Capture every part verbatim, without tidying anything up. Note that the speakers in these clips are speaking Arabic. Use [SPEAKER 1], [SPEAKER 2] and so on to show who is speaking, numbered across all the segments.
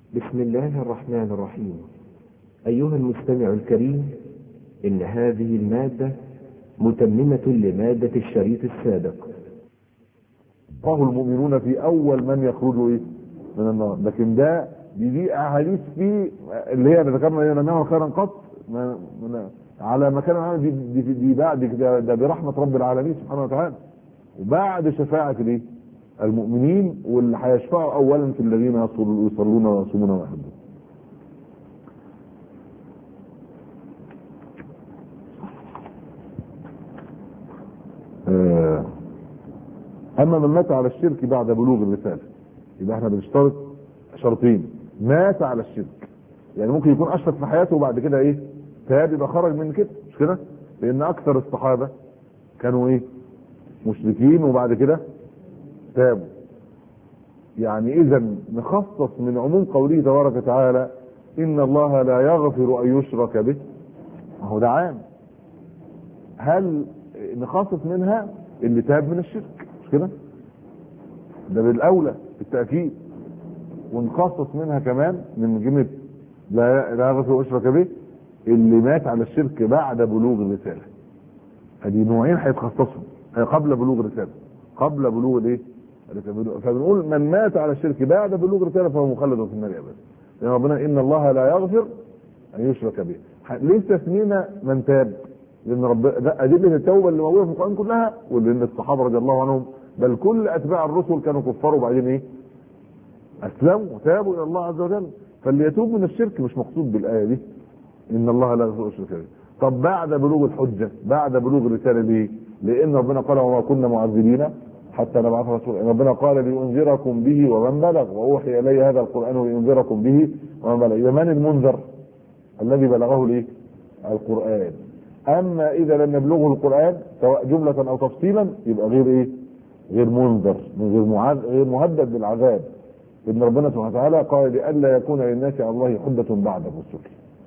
[SPEAKER 1] بسم الله الرحمن الرحيم. أيها المستمع الكريم، إن هذه المادة متممة لمادة الشريط السابق.
[SPEAKER 2] فهو المؤمنون في أول من يخرجوا إيه من النار، لكن ده دي, دي أحاديث في اللي هي ذكرنا لنا خيرا قط على مكان العالم دي, دي, دي بعد ده, ده برحمة رب العالمين سبحانه وتعالى، وبعد شفاعة الايه المؤمنين واللي هيشفعوا اولا في الذين يصلون ويصومون ويحجون. اما من مات على الشرك بعد بلوغ الرسالة، يبقى احنا بنشترط شرطين: مات على الشرك، يعني ممكن يكون اشرك في حياته وبعد كده ايه تاب، يبقى خرج من كده، مش كده؟ لان اكثر الصحابة كانوا ايه مشركين وبعد كده تابوا. يعني اذا نخصص من عموم قوله تبارك وتعالى ان الله لا يغفر ان يشرك به، هو ده عام، هل نخصص منها اللي تاب من الشرك، مش كده؟ ده بالاولى بالتاكيد. ونخصص منها كمان من جمله لا لا يغفر ان يشرك به اللي مات على الشرك بعد بلوغ الرساله. ادي نوعين هيتخصصوا قبل بلوغ الرساله، قبل بلوغ الايه؟ فبنقول من مات على الشرك بعد بلوغ الرساله فهو مخلد في النار ابدا، لان ربنا ان الله لا يغفر ان يشرك به. ليه استثنينا من تاب؟ لان رب ده ادله التوبه اللي موجوده في القران كلها، ولان الصحابه رضي الله عنهم بل كل اتباع الرسل كانوا كفار وبعدين ايه؟ اسلموا وتابوا الى الله عز وجل. فاللي يتوب من الشرك مش مقصود بالايه دي ان الله لا يغفر ان يشرك به. طب بعد بلوغ الحجه، بعد بلوغ الرساله ليه؟ لان ربنا قال وما كنا معذبين حتى نبعث رسولا. ربنا قال لينذركم به ومن بلغ، واوحي الي هذا القران لينذركم به ومن بلغ. اذا من المنذر؟ الذي بلغه الايه؟ القران. اما اذا لم يبلغه القران سواء جمله او تفصيلا يبقى غير ايه؟ غير منذر، غير معذب، غير مهدد بالعذاب. ان ربنا سبحانه وتعالى قال لئلا يكون للناس على الله حجه بعد الرسل،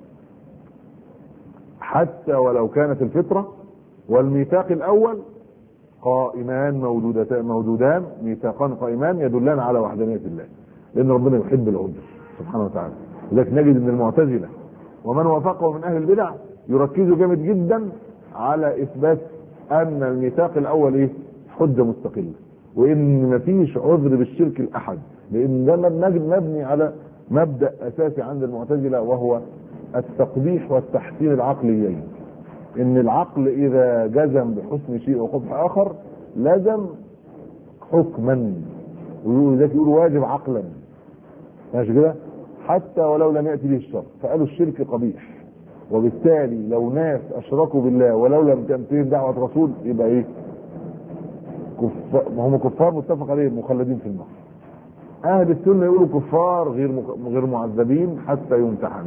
[SPEAKER 2] حتى ولو كانت الفطره والميثاق الاول قائمان موجودتان موجودان ميثاقان قائمان يدلان على وحدانيه الله، لان ربنا يحب العدل سبحانه وتعالى. لذلك نجد ان المعتزله ومن وافقه من اهل البدع يركزوا جامد جدا على اثبات ان الميثاق الاول ايه؟ حجه مستقله، وان مفيش عذر بالشرك لاحد، لان ده مبني على مبدا اساسي عند المعتزله وهو التقبيح والتحسين العقليين. ان العقل اذا جزم بحسن شيء وقبح اخر لازم حكما، ويقولوا ذلك يقولوا واجب عقلا، ماشي كده؟ حتى ولو لم ياتي به الشر، فقالوا الشرك قبيح، وبالتالي لو ناس اشركوا بالله ولو لم تنتهي دعوه رسول يبقى ايه؟ كفار، هم كفار متفق عليهم مخلدين في النار. اهل السنه يقولوا كفار غير غير معذبين حتى يمتحنوا.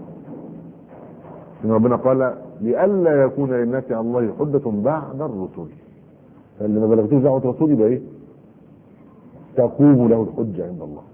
[SPEAKER 2] ان ربنا قال لئلا يكون للناس على الله حجة بعد الرسل، فاللي ما بلغتوش دعوة رسول يبقى ايه؟ تقوم له الحجة عند الله.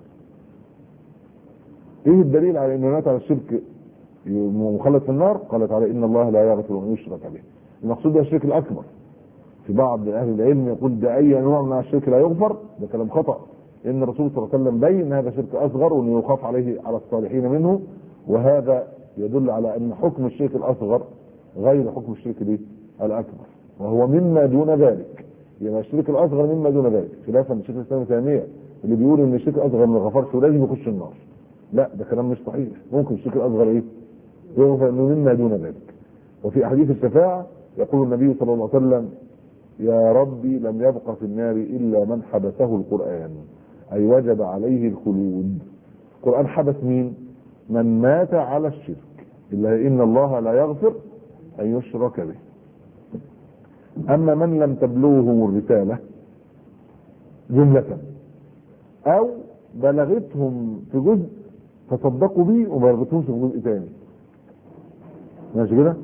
[SPEAKER 2] ايه الدليل على انه مات على الشرك مخلد في النار؟ قال تعالى ان الله لا يغفر ان يشرك به. المقصود ده الشرك الاكبر. في بعض اهل العلم يقول ده اي نوع من الشرك لا يغفر، ده كلام خطأ، لان الرسول صلى الله عليه وسلم بين هذا شرك اصغر وانه يخاف عليه على الصالحين منه، وهذا يدل على ان حكم الشرك الاصغر غير حكم الشرك دي الاكبر، وهو مما دون ذلك. يبقى الشرك الاصغر مما دون ذلك، خلافا للشيخ الاسلام ابن تيميه اللي بيقول ان الشرك الاصغر ما غفرش ولازم يخش النار. لا، ده كلام مش صحيح. ممكن الشرك الاصغر ايه؟ يغفر انه مما دون ذلك. وفي احاديث الشفاعه يقول النبي صلى الله عليه وسلم يا ربي لم يبق في النار الا من حبسه القران، اي وجب عليه الخلود. القران حبس مين؟ من مات على الشرك، الا ان الله لا يغفر ان يشرك به. اما من لم تبلغهم الرساله جمله او بلغتهم في جزء فصدقوا به وما بلغتهمش في جزء ثاني، ماشي كده؟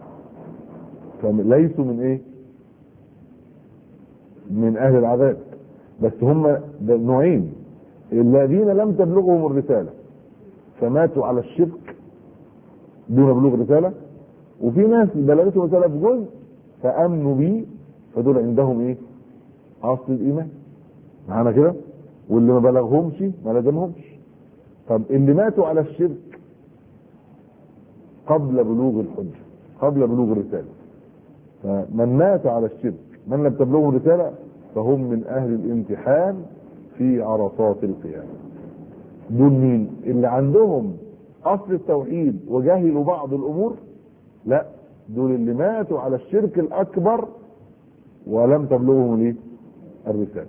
[SPEAKER 2] فليسوا من ايه؟ من اهل العذاب. بس هم نوعين: الذين لم تبلغهم الرساله فماتوا على الشرك دون بلوغ الرساله، وفي ناس بلغتهم الرساله في جزء فامنوا بيه، فدول عندهم ايه؟ اصل الايمان. معانا كده؟ واللي ما بلغهمش ما لازمهمش. طب اللي ماتوا على الشرك قبل بلوغ الحجة، قبل بلوغ الرسالة، فمن مات على الشرك من لم تبلغه الرسالة فهم من أهل الامتحان في عرصات القيامة. دول مين؟ اللي عندهم أصل التوحيد وجهلوا بعض الأمور؟ لا، دول اللي ماتوا على الشرك الأكبر ولم تبلغهم ليه الرسالة.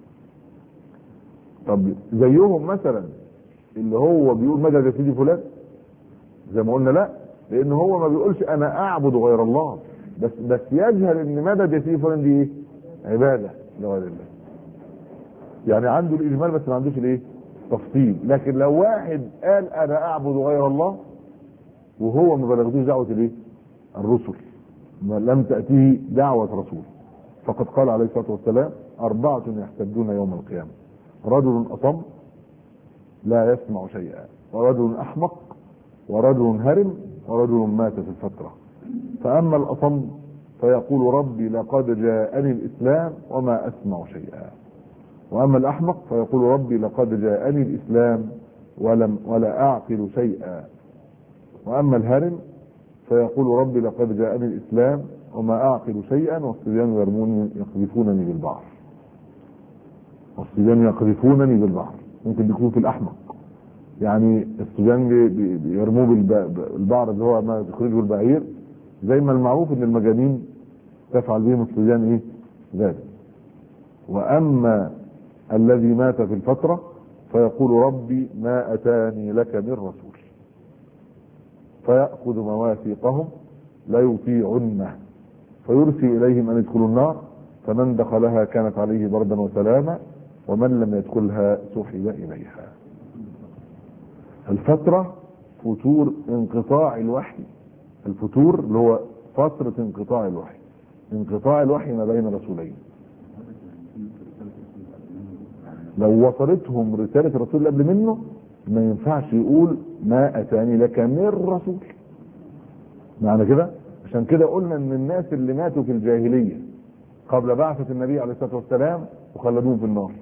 [SPEAKER 2] طب زيهم مثلا اللي هو بيقول مدد يا سيدي فلان، زي ما قلنا لا، لان هو ما بيقولش انا اعبد غير الله، بس بس يجهل ان مدد يا سيدي فلان دي ايه؟ عباده لغير الله. يعني عنده الاجمال بس ما عندوش الايه؟ تفصيل. لكن لو واحد قال انا اعبد غير الله وهو ما بلغتوش دعوه الايه؟ الرسل، ما لم تاتيه دعوه رسول، فقد قال عليه الصلاه والسلام اربعه يحتجون يوم القيامه: رجل اصم لا يسمع شيئا، ورجل احمق، ورجل هرم، ورجل مات في الفترة. فأما الأصم فيقول ربي لقد جاءني الإسلام وما أسمع شيئا، وأما الأحمق فيقول ربي لقد جاءني الإسلام ولم ولا أعقل شيئا، وأما الهرم فيقول ربي لقد جاءني الإسلام وما أعقل شيئا، والصبيان يرموني يقذفونني بالبحر. والصبيان يقذفونني بالبحر ممكن يكون في الأحمق، يعني الصبيان بيرموه بالبعر اللي هو ما تخرجه البعير، زي ما المعروف ان المجانين تفعل بهم الصبيان ايه ذلك. واما الذي مات في الفترة فيقول ربي ما اتاني لك من رسول، فيأخذ مواثيقهم لا يطيعنه فيرسي اليهم ان يدخلوا النار، فمن دخلها كانت عليه بردا وسلاما، ومن لم يدخلها سحب اليها. الفترة فتور انقطاع الوحي، الفتور اللي هو فترة انقطاع الوحي، انقطاع الوحي ما بين رسولين. لو وصلتهم رسالة الرسول اللي قبل منه ما ينفعش يقول ما اتاني لك من رسول. معنى كده عشان كده قلنا ان الناس اللي ماتوا في الجاهلية قبل بعثة النبي عليه الصلاة والسلام وخلدوهم في النار،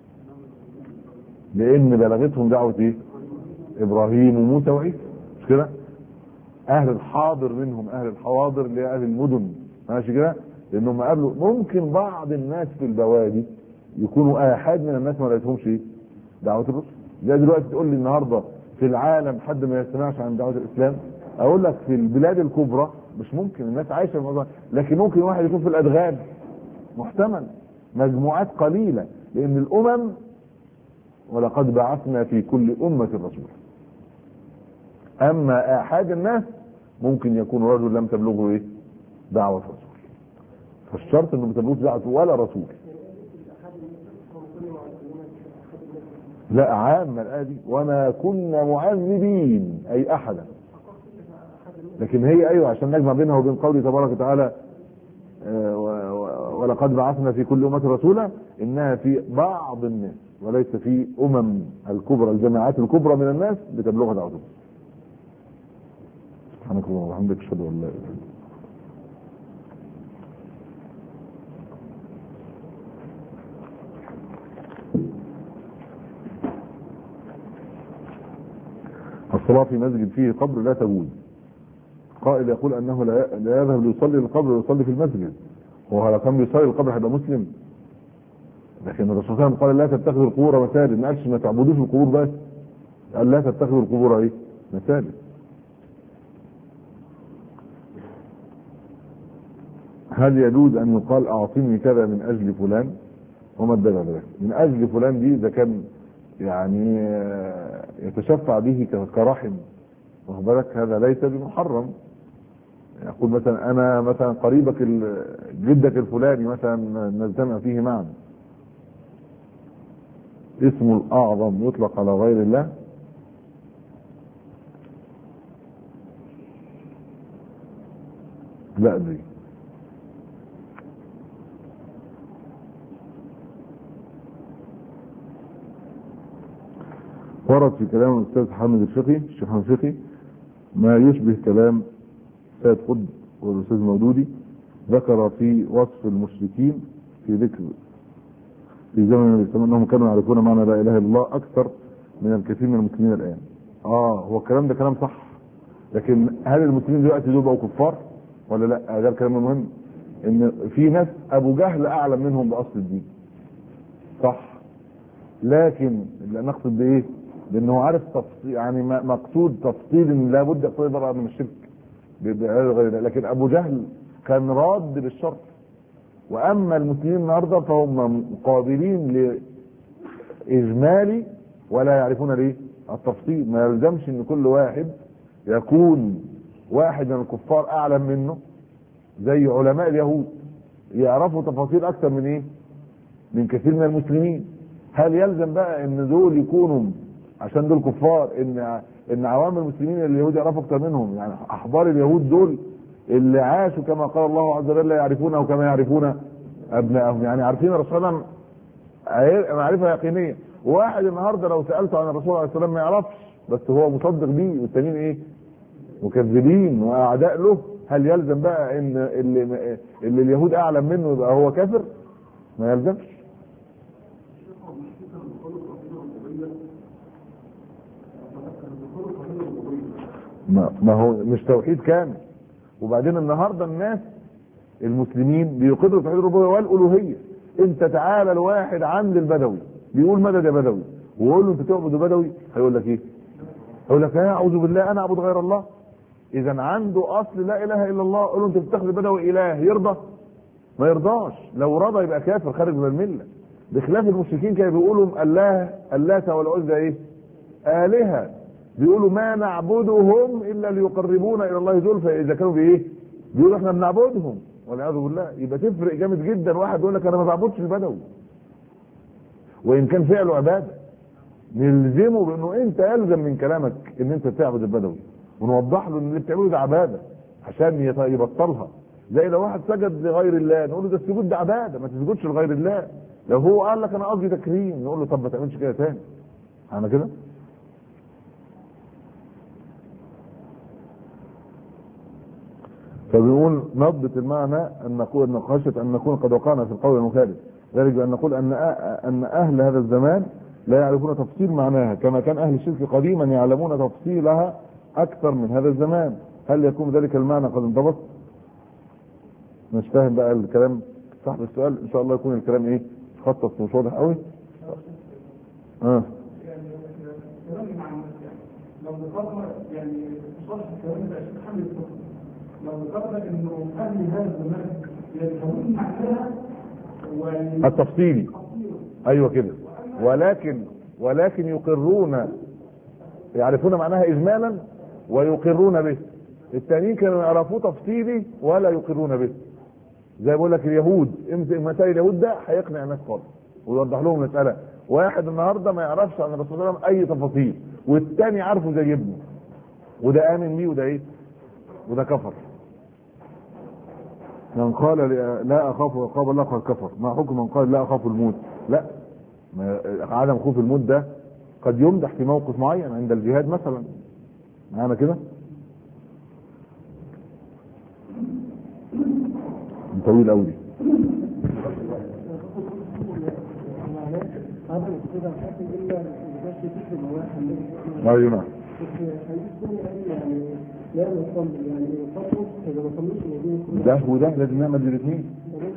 [SPEAKER 2] لان بلغتهم دعوة ايه؟ ابراهيم وموسى وعيسى، مش كده؟ اهل الحاضر منهم، اهل الحواضر اللي اهل المدن، ماشي كده؟ لانهم قابلوا ممكن بعض الناس في البوادي يكونوا احد من الناس ما لقيتهمش ايه؟ دعوه الرسل. زي دلوقتي تقول لي النهارده في العالم حد ما يستمعش عن دعوه الاسلام، اقول لك في البلاد الكبرى مش ممكن، الناس عايشه الموضوع، لكن ممكن واحد يكون في الادغال محتمل، مجموعات قليله، لان الامم ولقد بعثنا في كل امه رسولا. اما احد الناس ممكن يكون رجل لم تبلغه ايه؟ دعوه رسول. فالشرط انه ما تبلغش دعوه ولا رسول. لا عامه الايه دي، وما كنا معذبين اي احدا. لكن هي ايوه عشان نجمع بينها وبين قوله تبارك وتعالى آه ولقد بعثنا في كل امه رسولا، انها في بعض الناس وليس في امم الكبرى، الجماعات الكبرى من الناس بتبلغها دعوتهم. سبحانك اللهم وبحمدك اشهد ان لا اله الا انت. الصلاة في مسجد فيه قبر لا تجوز. قائل يقول انه لا يذهب ليصلي القبر ويصلي في المسجد، وهو لو كان بيصلي القبر هيبقى مسلم. لكن الرسول صلى الله عليه وسلم قال لا تتخذوا القبور مساجد، ما قالش ما تعبدوش القبور بس، قال لا تتخذوا القبور ايه؟ مساجد. هل يجوز ان يقال اعطيني كذا من اجل فلان؟ وما الدليل على ذلك؟ من اجل فلان دي اذا كان يعني يتشفع به كرحم، واخد بالك، هذا ليس بمحرم. يقول مثلا انا مثلا قريبك جدك الفلاني مثلا نجتمع فيه معا، اسمه الاعظم يطلق على غير الله، لا دي ورد في كلام الاستاذ حامد الفقي، الشيخ حامد الفقي، ما يشبه كلام سيد قطب والاستاذ مودودي، ذكر في وصف المشركين في ذكر في زمن النبي صلى الله عليه وسلم انهم كانوا يعرفون معنى لا اله الا الله اكثر من الكثير من المسلمين الان. اه هو الكلام ده كلام صح، لكن هل المسلمين دلوقتي دول بقوا كفار ولا لا؟ ده الكلام المهم، ان في ناس ابو جهل اعلم منهم باصل الدين صح، لكن اللي نقصد بايه؟ بانه عارف تفصيل، يعني مقصود تفصيل ان لابد يقتضي براءة من الشرك غير، لكن ابو جهل كان راد بالشر. واما المسلمين النهارده فهم قابلين لاجمالي ولا يعرفون ليه التفصيل. ما يلزمش ان كل واحد يكون واحد من الكفار اعلم منه، زي علماء اليهود يعرفوا تفاصيل اكثر من ايه؟ من كثير من المسلمين. هل يلزم بقى ان دول يكونوا عشان دول كفار ان ان عوام المسلمين اليهود يعرفوا اكثر منهم؟ يعني احبار اليهود دول اللي عاشوا كما قال الله عز وجل يعرفونه كما يعرفون ابنائهم، يعني عارفين الرسول صلى الله عليه وسلم معرفه يقينيه. واحد النهارده لو سالته عن الرسول عليه السلام ما يعرفش، بس هو مصدق بيه، والتانيين ايه؟ مكذبين واعداء له. هل يلزم بقى ان اللي, اللي اليهود اعلم منه يبقى هو كافر؟ ما يلزمش. ما, ما هو مش توحيد كامل. وبعدين النهارده الناس المسلمين بيقروا توحيد الربوبيه والالوهيه. انت تعالى الواحد عند البدوي بيقول مدد يا بدوي، ويقول له انت تعبد بدوي، هيقول لك ايه؟ هيقول لك انا اعوذ بالله انا اعبد غير الله. اذا عنده اصل لا اله الا الله، قول له انت بتتخذ بدوي اله، يرضى؟ ما يرضاش. لو رضى يبقى كافر خارج من المله. بخلاف المشركين كانوا بيقولوا الله اللات والعزى ايه؟ الهه. بيقولوا ما نعبدهم الا ليقربونا الى الله زلفى. اذا كانوا بايه؟ بيقولوا احنا بنعبدهم والعياذ بالله. يبقى تفرق جامد جدا واحد يقول لك انا ما بعبدش البدوي وان كان فعله عباده، نلزمه بانه انت يلزم من كلامك ان انت تعبد البدوي، ونوضح له ان اللي بتعمله ده عباده عشان يبطلها. زي لو واحد سجد لغير الله نقول له ده السجود ده عباده، ما تسجدش لغير الله. لو هو قال لك انا قصدي تكريم نقول له طب ما تعملش كده تاني. انا كده فبنقول نضبط المعنى ان نقول ان خشيه ان نكون قد وقعنا في القول المخالف، ذلك بان نقول ان ان اهل هذا الزمان لا يعرفون تفصيل معناها كما كان اهل الشرك قديما يعلمون تفصيلها اكثر من هذا الزمان. هل يكون ذلك المعنى قد انضبط؟ مش فاهم بقى الكلام صاحب السؤال. ان شاء الله يكون الكلام ايه؟ خطط مش واضح قوي. اه
[SPEAKER 3] يعني كلام مع لو ذكرنا يعني صح الكلام ده حل الكفر، لو ذكرنا انه اهل هذا الزمان يفهمون معناها
[SPEAKER 2] التفصيلي ايوه كده، ولكن ولكن يقرون يعرفون معناها اجمالا ويقرون به. التانيين كانوا يعرفوه تفصيلي ولا يقرون به. زي بقول لك اليهود امسك مسائل اليهود ده هيقنع الناس خالص ويوضح لهم المساله. واحد النهارده ما يعرفش عن الرسول صلى الله عليه وسلم اي تفاصيل، والتاني عارفه زي ابنه، وده امن بيه وده ايه؟ وده كفر. من قال لا اخاف عقاب الله قد كفر. ما حكم من قال لا اخاف الموت؟ لا، عدم خوف الموت ده قد يمدح في موقف معين عند الجهاد مثلا. معانا كده طويل قوي. ايوه نعم. ده وده لازم نعمل الاثنين.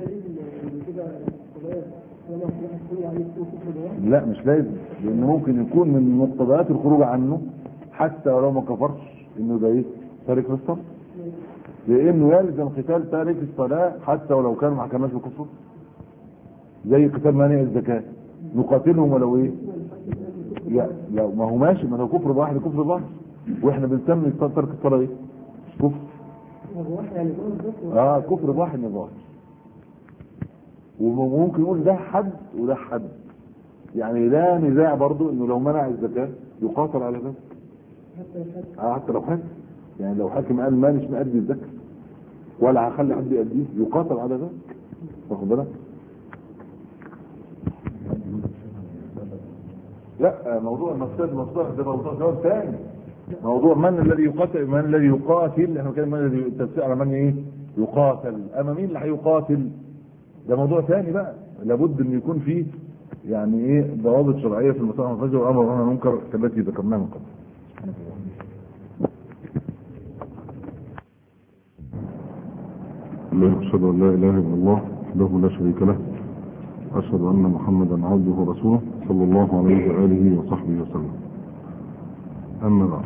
[SPEAKER 2] لا مش لازم، لان ممكن يكون من مقتضيات الخروج عنه حتى ولو ما كفرش انه ده ايه؟ تارك للصلاة. لانه يلزم قتال تارك الصلاة حتى ولو كانوا ما حكمناش بالكفر. زي قتال مانع الزكاة نقاتلهم ولو ايه؟ لا لا ما هو ماشي، ما هو كفر ظاهر كفر ظاهر، واحنا بنسمي ترك الصلاة ايه؟ كفر. اه كفر ظاهر ظاهر. وممكن يقول ده حد وده حد، يعني لا نزاع برضو انه لو منع الزكاة يقاتل على ذلك. اه حتى لو حاكم، يعني لو حاكم قال ما مش مأدي الزكاة ولا هخلي حد يأديه يقاتل على ذلك. واخد بالك؟ لا موضوع المفسد مصلحة ده موضوع جواب ثاني. موضوع من الذي يقاتل، من الذي يقاتل، احنا كده من الذي التفسير على من ايه؟ يقاتل. اما مين اللي هيقاتل؟ ده موضوع ثاني بقى. لابد ان يكون فيه يعني ايه ضوابط شرعيه في المساء والفجر والامر والنهي عن المنكر كالتي ذكرناها من قبل. أشهد أن لا إله إلا الله وحده لا شريك له، أشهد أن محمدا عبده ورسوله صلى الله عليه وآله وصحبه وسلم. أما بعد،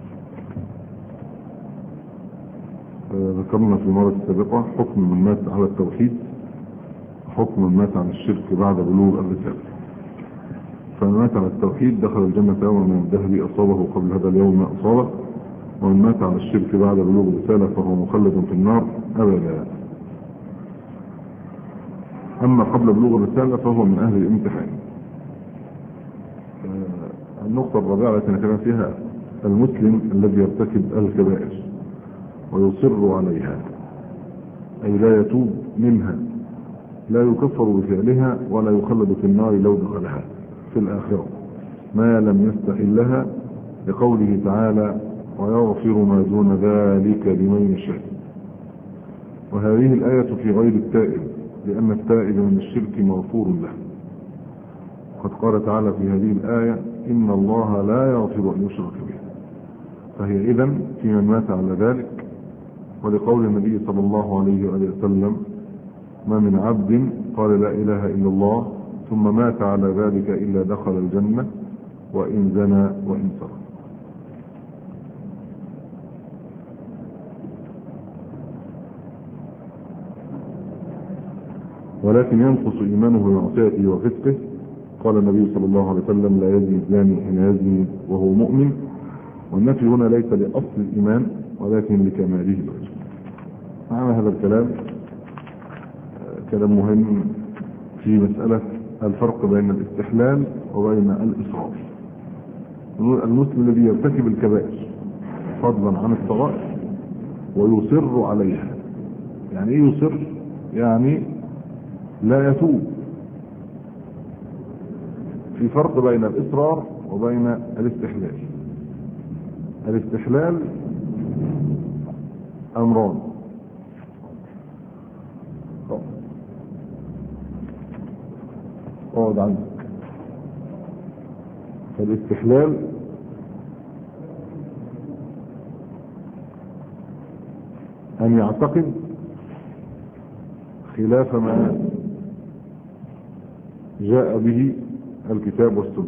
[SPEAKER 2] ذكرنا في المرة السابقة حكم من مات على التوحيد، حكم من مات على الشرك بعد بلوغ الرسالة. فمن مات على التوحيد دخل الجنة يوما من الدهر أصابه قبل هذا اليوم ما أصابه، ومن مات على الشرك بعد بلوغ الرسالة فهو مخلد في النار أبدا. أما قبل بلوغ الرسالة فهو من أهل الامتحان. النقطة الرابعة التي نتكلم فيها المسلم الذي يرتكب الكبائر ويصر عليها، أي لا يتوب منها، لا يكفر بفعلها ولا يخلد في النار لو دخلها في الآخرة ما لم يستحلها، لقوله تعالى ويغفر ما دون ذلك لمن يشاء. وهذه الآية في غير التائب، لأن التائب من الشرك مغفور له. قد قال تعالى في هذه الآية إن الله لا يغفر أن يشرك به، فهي إذن في من مات على ذلك. ولقول النبي صلى الله عليه وآله وسلم ما من عبد قال لا إله إلا الله ثم مات على ذلك إلا دخل الجنة وإن زنى وإن سرق. ولكن ينقص إيمانه بمعصيته وفسقه. قال النبي صلى الله عليه وسلم لا يزني الزاني حين يزني وهو مؤمن. والنفي هنا ليس لأصل الإيمان ولكن لكماله الوجه. معنى هذا الكلام كلام مهم في مسألة الفرق بين الاستحلال وبين الإصرار. المسلم الذي يرتكب الكبائر فضلا عن الصغائر ويصر عليها، يعني ايه يصر؟ يعني لا يتوب. في فرق بين الإصرار وبين الاستحلال. الاستحلال أمران، اقعد عندك. فالاستحلال أن يعتقد خلاف ما جاء به الكتاب والسنة.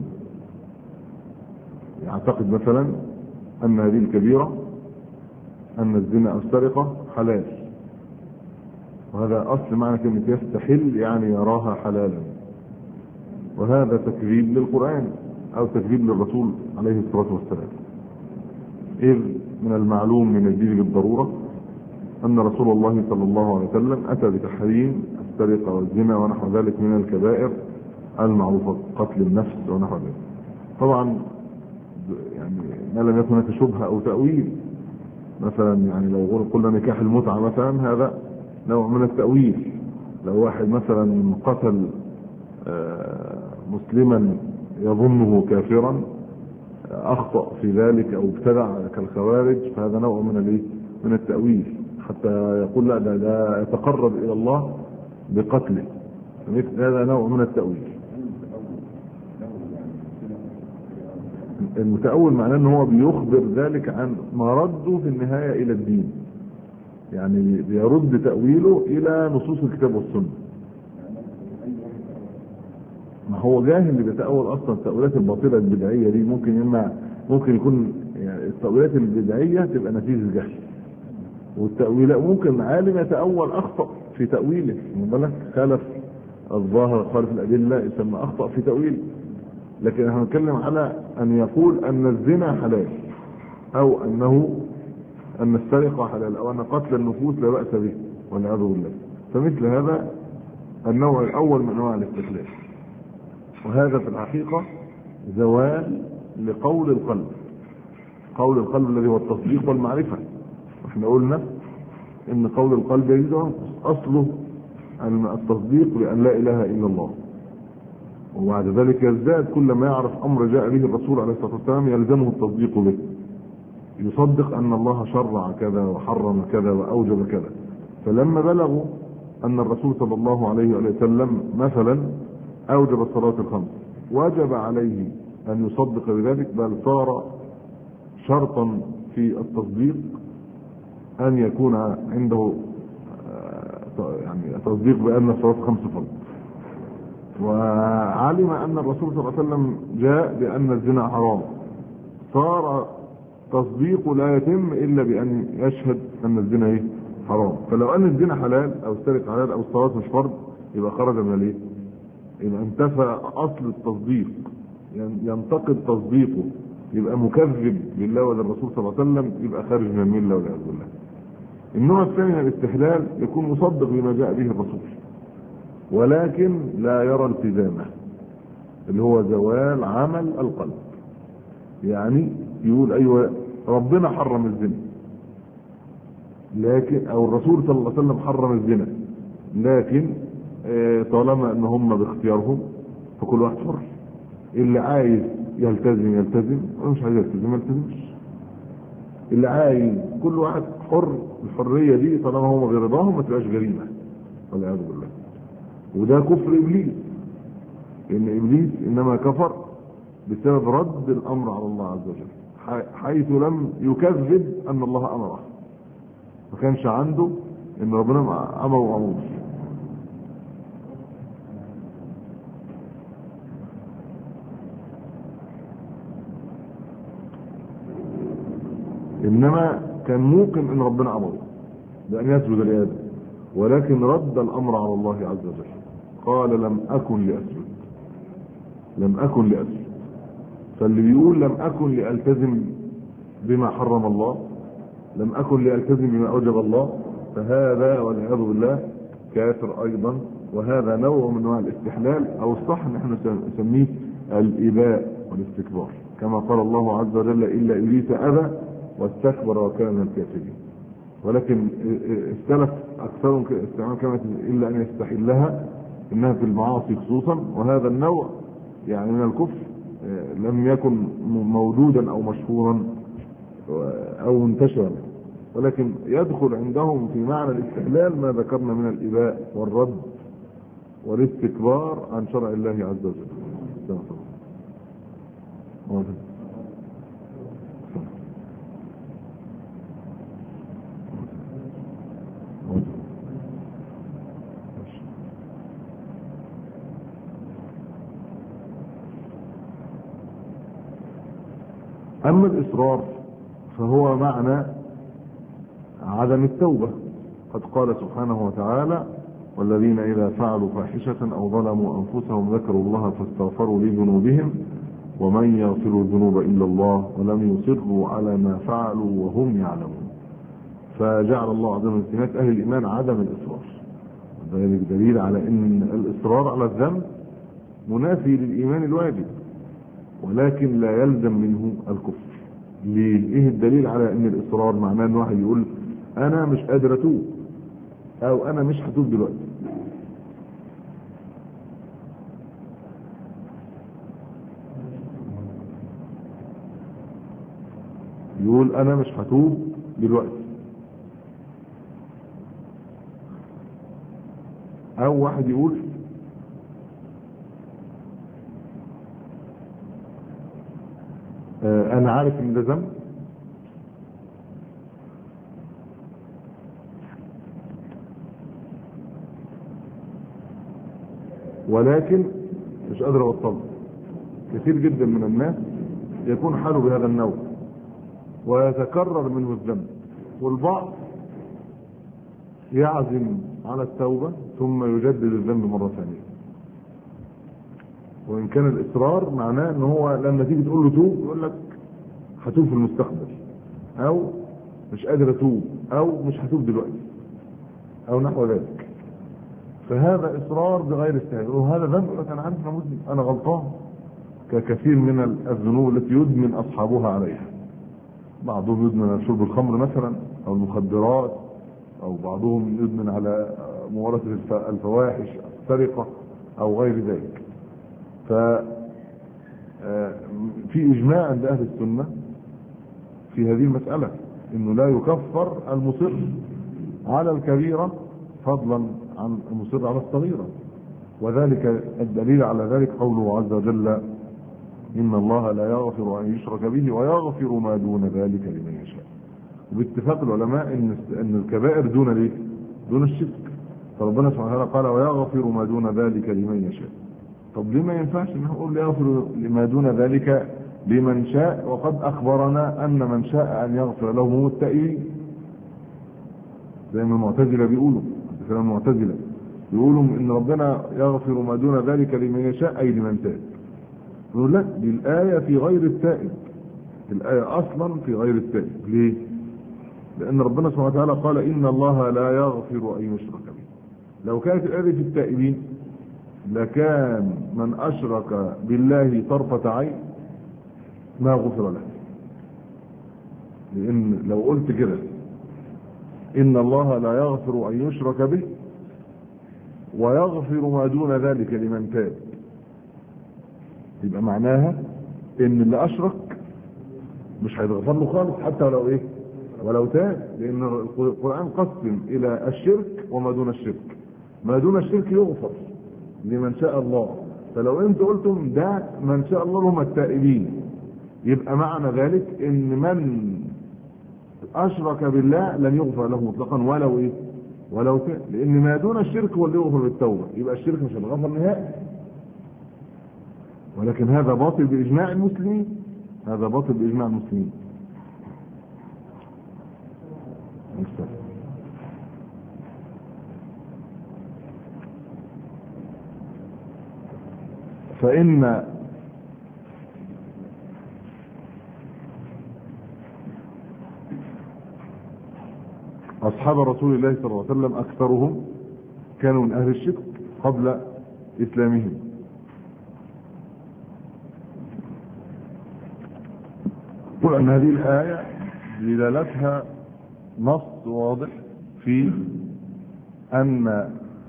[SPEAKER 2] يعتقد مثلا أن هذه الكبيرة، أن الزنا أو السرقة حلال، وهذا أصل معنى كلمة يستحل يعني يراها حلالا، وهذا تكذيب للقرآن أو تكذيب للرسول عليه الصلاة والسلام. إذ من المعلوم من الدين بالضرورة أن رسول الله صلى الله عليه وسلم أتى بتحريم السرقة والزنا ونحو ذلك من الكبائر المعروفة، قتل النفس ونحو ذلك. طبعا يعني ما لم يكن هناك شبهة أو تأويل، مثلا يعني لو قلنا نكاح المتعة مثلا هذا نوع من التأويل. لو واحد مثلا قتل مسلما يظنه كافرا أخطأ في ذلك أو ابتدع كالخوارج، فهذا نوع من من التأويل، حتى يقول لا ده, ده يتقرب إلى الله بقتله، مثل هذا نوع من التأويل. المتأول معناه ان هو بيخبر ذلك عن مرده في النهاية الى الدين، يعني بيرد تأويله الى نصوص الكتاب والسنة. ما هو جاهل اللي بيتأول اصلا التأويلات الباطلة البدعية دي. ممكن يمنع ممكن يكون يعني التأويلات البدعية تبقى نتيجة جهل، والتأويلات ممكن عالم يتأول اخطأ في تأويله، من بالك خالف الظاهر خالف الأدلة يسمى اخطأ في تأويله. لكن احنا هنتكلم على ان يقول ان الزنا حلال، او انه ان السرقة حلال، او ان قتل النفوس لا بأس به والعياذ بالله. فمثل هذا النوع الاول من انواع الاستحلال، وهذا في الحقيقة زوال لقول القلب. قول القلب الذي هو التصديق والمعرفة. احنا قلنا ان قول القلب يجوز اصله التصديق بان لا اله الا الله، وبعد ذلك يزداد كل ما يعرف امر جاء به الرسول عليه الصلاة والسلام يلزمه التصديق به. يصدق ان الله شرع كذا وحرم كذا واوجب كذا. فلما بلغوا ان الرسول صلى الله عليه وسلم مثلا أوجب الصلاة الخمس وجب عليه أن يصدق بذلك، بل صار شرطا في التصديق أن يكون عنده يعني تصديق بأن الصلاة خمس فرض. وعلم أن الرسول صلى الله عليه وسلم جاء بأن الزنا حرام، صار تصديق لا يتم إلا بأن يشهد أن الزنا إيه؟ حرام. فلو أن الزنا حلال أو السرقة حلال أو الصلاة مش فرض يبقى خرج من الإيه؟ يبقى انتفى أصل التصديق، ينتقد تصديقه، يبقى مكذب لله وللرسول صلى الله عليه وسلم، يبقى خارج من الملة والعياذ بالله. النوع الثاني من الاستحلال يكون مصدق بما جاء به الرسول ولكن لا يرى التزامه، اللي هو زوال عمل القلب. يعني يقول ايوه ربنا حرم الزنا، لكن او الرسول صلى الله عليه وسلم حرم الزنا، لكن طالما ان هم باختيارهم فكل واحد حر، اللي عايز يلتزم يلتزم ومش عايز يلتزم ما يلتزمش. اللي عايز كل واحد حر، الحريه دي طالما هم برضاهم ما تبقاش جريمه والعياذ بالله. وده كفر ابليس، لان ابليس انما كفر بسبب رد الامر على الله عز وجل، حيث لم يكذب ان الله امره، ما كانش عنده ان ربنا امره وامره. انما كان موقن ان ربنا امره بان يسجد لآدم، ولكن رد الامر على الله عز وجل، قال لم اكن لاسجد، لم اكن لاسجد. فاللي بيقول لم اكن لالتزم بما حرم الله، لم اكن لالتزم بما اوجب الله، فهذا والعياذ بالله كافر ايضا. وهذا نوع من انواع الاستحلال، او الصح ان احنا نسميه الاباء والاستكبار، كما قال الله عز وجل الا ابليس ابى واستكبر وكان من الكافرين. ولكن السلف اكثرهم استعمال كلمه الا ان يستحلها انها في المعاصي خصوصا، وهذا النوع يعني من الكفر لم يكن موجودا او مشهورا او منتشرا، ولكن يدخل عندهم في معنى الاستحلال ما ذكرنا من الاباء والرد والاستكبار عن شرع الله عز وجل. أما الإصرار فهو معنى عدم التوبة. قد قال سبحانه وتعالى والذين إذا فعلوا فاحشة أو ظلموا أنفسهم ذكروا الله فاستغفروا لذنوبهم ومن يغفر الذنوب إلا الله ولم يصروا على ما فعلوا وهم يعلمون. فجعل الله عز وجل من سمات أهل الإيمان عدم الإصرار. ذلك دليل على أن الإصرار على الذنب منافي للإيمان الواجب، ولكن لا يلزم منه الكفر. ليه؟ ايه الدليل على ان الاصرار معناه ان واحد يقول انا مش قادر اتوب او انا مش هتوب دلوقتي؟ يقول انا مش هتوب دلوقتي، او واحد يقول انا عارف ان ده ذنب ولكن مش قادر ابطله. كثير جدا من الناس يكون حاله بهذا النوع ويتكرر منه الذنب، والبعض يعزم على التوبة ثم يجدد الذنب مرة ثانية. وإن كان الإصرار معناه ان هو لما تيجي تقول له توب يقول لك هتوب في المستقبل، او مش قادر اتوب، او مش هتوب دلوقتي، او نحو ذلك. فهذا إصرار بغير استهلاك. وهذا ذنب يقول لك انا عارف انا مذنب، انا غلطان، ككثير من الذنوب التي يدمن اصحابها عليها. بعضهم يدمن على شرب الخمر مثلا او المخدرات، او بعضهم يدمن على ممارسة الفواحش، السرقة او غير ذلك. ف في اجماع عند اهل السنة في هذه المسألة انه لا يكفر المصر على الكبيرة فضلا عن المصر على الصغيرة. وذلك الدليل على ذلك قوله عز وجل إن الله لا يغفر أن يشرك به ويغفر ما دون ذلك لمن يشاء. وباتفاق العلماء إن ان الكبائر دون ليه؟ دون الشرك. فربنا سبحانه وتعالى قال ويغفر ما دون ذلك لمن يشاء. طب ليه ما ينفعش ان نقول يغفر ما دون ذلك لمن شاء وقد أخبرنا أن من شاء أن يغفر له هم التائبين؟ زي ما المعتزلة بيقولوا، كلام المعتزلة يقولوا ان ربنا يغفر ما دون ذلك لمن يشاء اي لمن تاب. نقول لا، دي الآية في غير التائب، الآية اصلا في غير التائب. ليه؟ لان ربنا سبحانه وتعالى قال ان الله لا يغفر ان يشرك به. لو كانت الآية في التائبين لكان من اشرك بالله طرفة عين ما غفر له. لان لو قلت كده ان الله لا يغفر ان يشرك به ويغفر ما دون ذلك لمن تاب، يبقى معناها ان اللي اشرك مش هيتغفر له خالص حتى ولو ايه ولو تاب. لان القرآن قسم الى الشرك وما دون الشرك. ما دون الشرك يغفر لمن شاء الله. فلو انت قلتم ده من شاء الله هم التائبين، يبقى معنى ذلك ان من اشرك بالله لن يغفر له مطلقا ولو ايه ولو تاب. لان ما دون الشرك هو اللي يغفر بالتوبه، يبقى الشرك مش هيتغفر نهائي. ولكن هذا باطل باجماع المسلمين، هذا باطل باجماع المسلمين. فإن أصحاب رسول الله صلى الله عليه وسلم أكثرهم كانوا من أهل الشرك قبل إسلامهم. قل أن هذه الآية دلالتها نص واضح في أن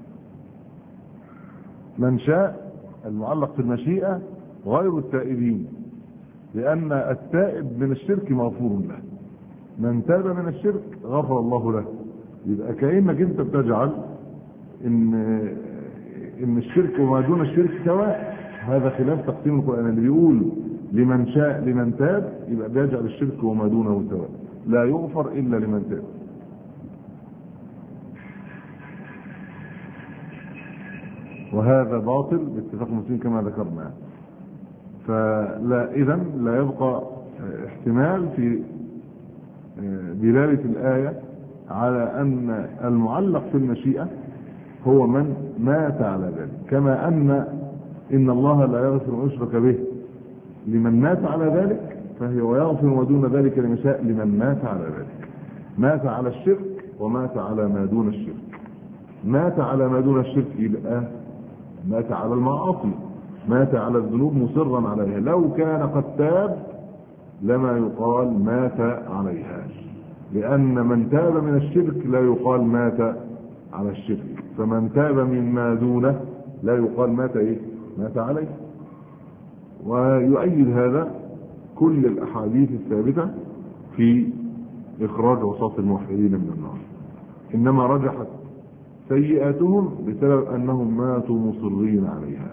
[SPEAKER 2] من شاء المعلق في المشيئة غير التائبين، لأن التائب من الشرك مغفور له، من تاب من الشرك غفر الله له. يبقى كأنك انت بتجعل ان ان الشرك وما دون الشرك سواء. هذا خلاف تقسيم القرآن اللي بيقول لمن شاء لمن تاب، يبقى بيجعل الشرك وما دونه سواء، لا يغفر الا لمن تاب. وهذا باطل باتفاق المسلمين كما ذكرنا. فلا اذا لا يبقى احتمال في دلالة الآية على أن المعلق في المشيئة هو من مات على ذلك، كما أن إن الله لا يغفر أن يشرك به لمن مات على ذلك، فهو يغفر ودون ذلك لمن شاء لمن مات على ذلك. مات على الشرك ومات على ما دون الشرك. مات على ما دون الشرك يبقى مات على المعاصي، مات على الذنوب مصرا عليها. لو كان قد تاب لما يقال مات عليها، لأن من تاب من الشرك لا يقال مات على الشرك، فمن تاب مما دونه لا يقال مات ايه مات عليه. ويؤيد هذا كل الأحاديث الثابتة في إخراج عصاة الموحدين من النار. إنما رجحت سيئاتهم بسبب أنهم ماتوا مصرين عليها،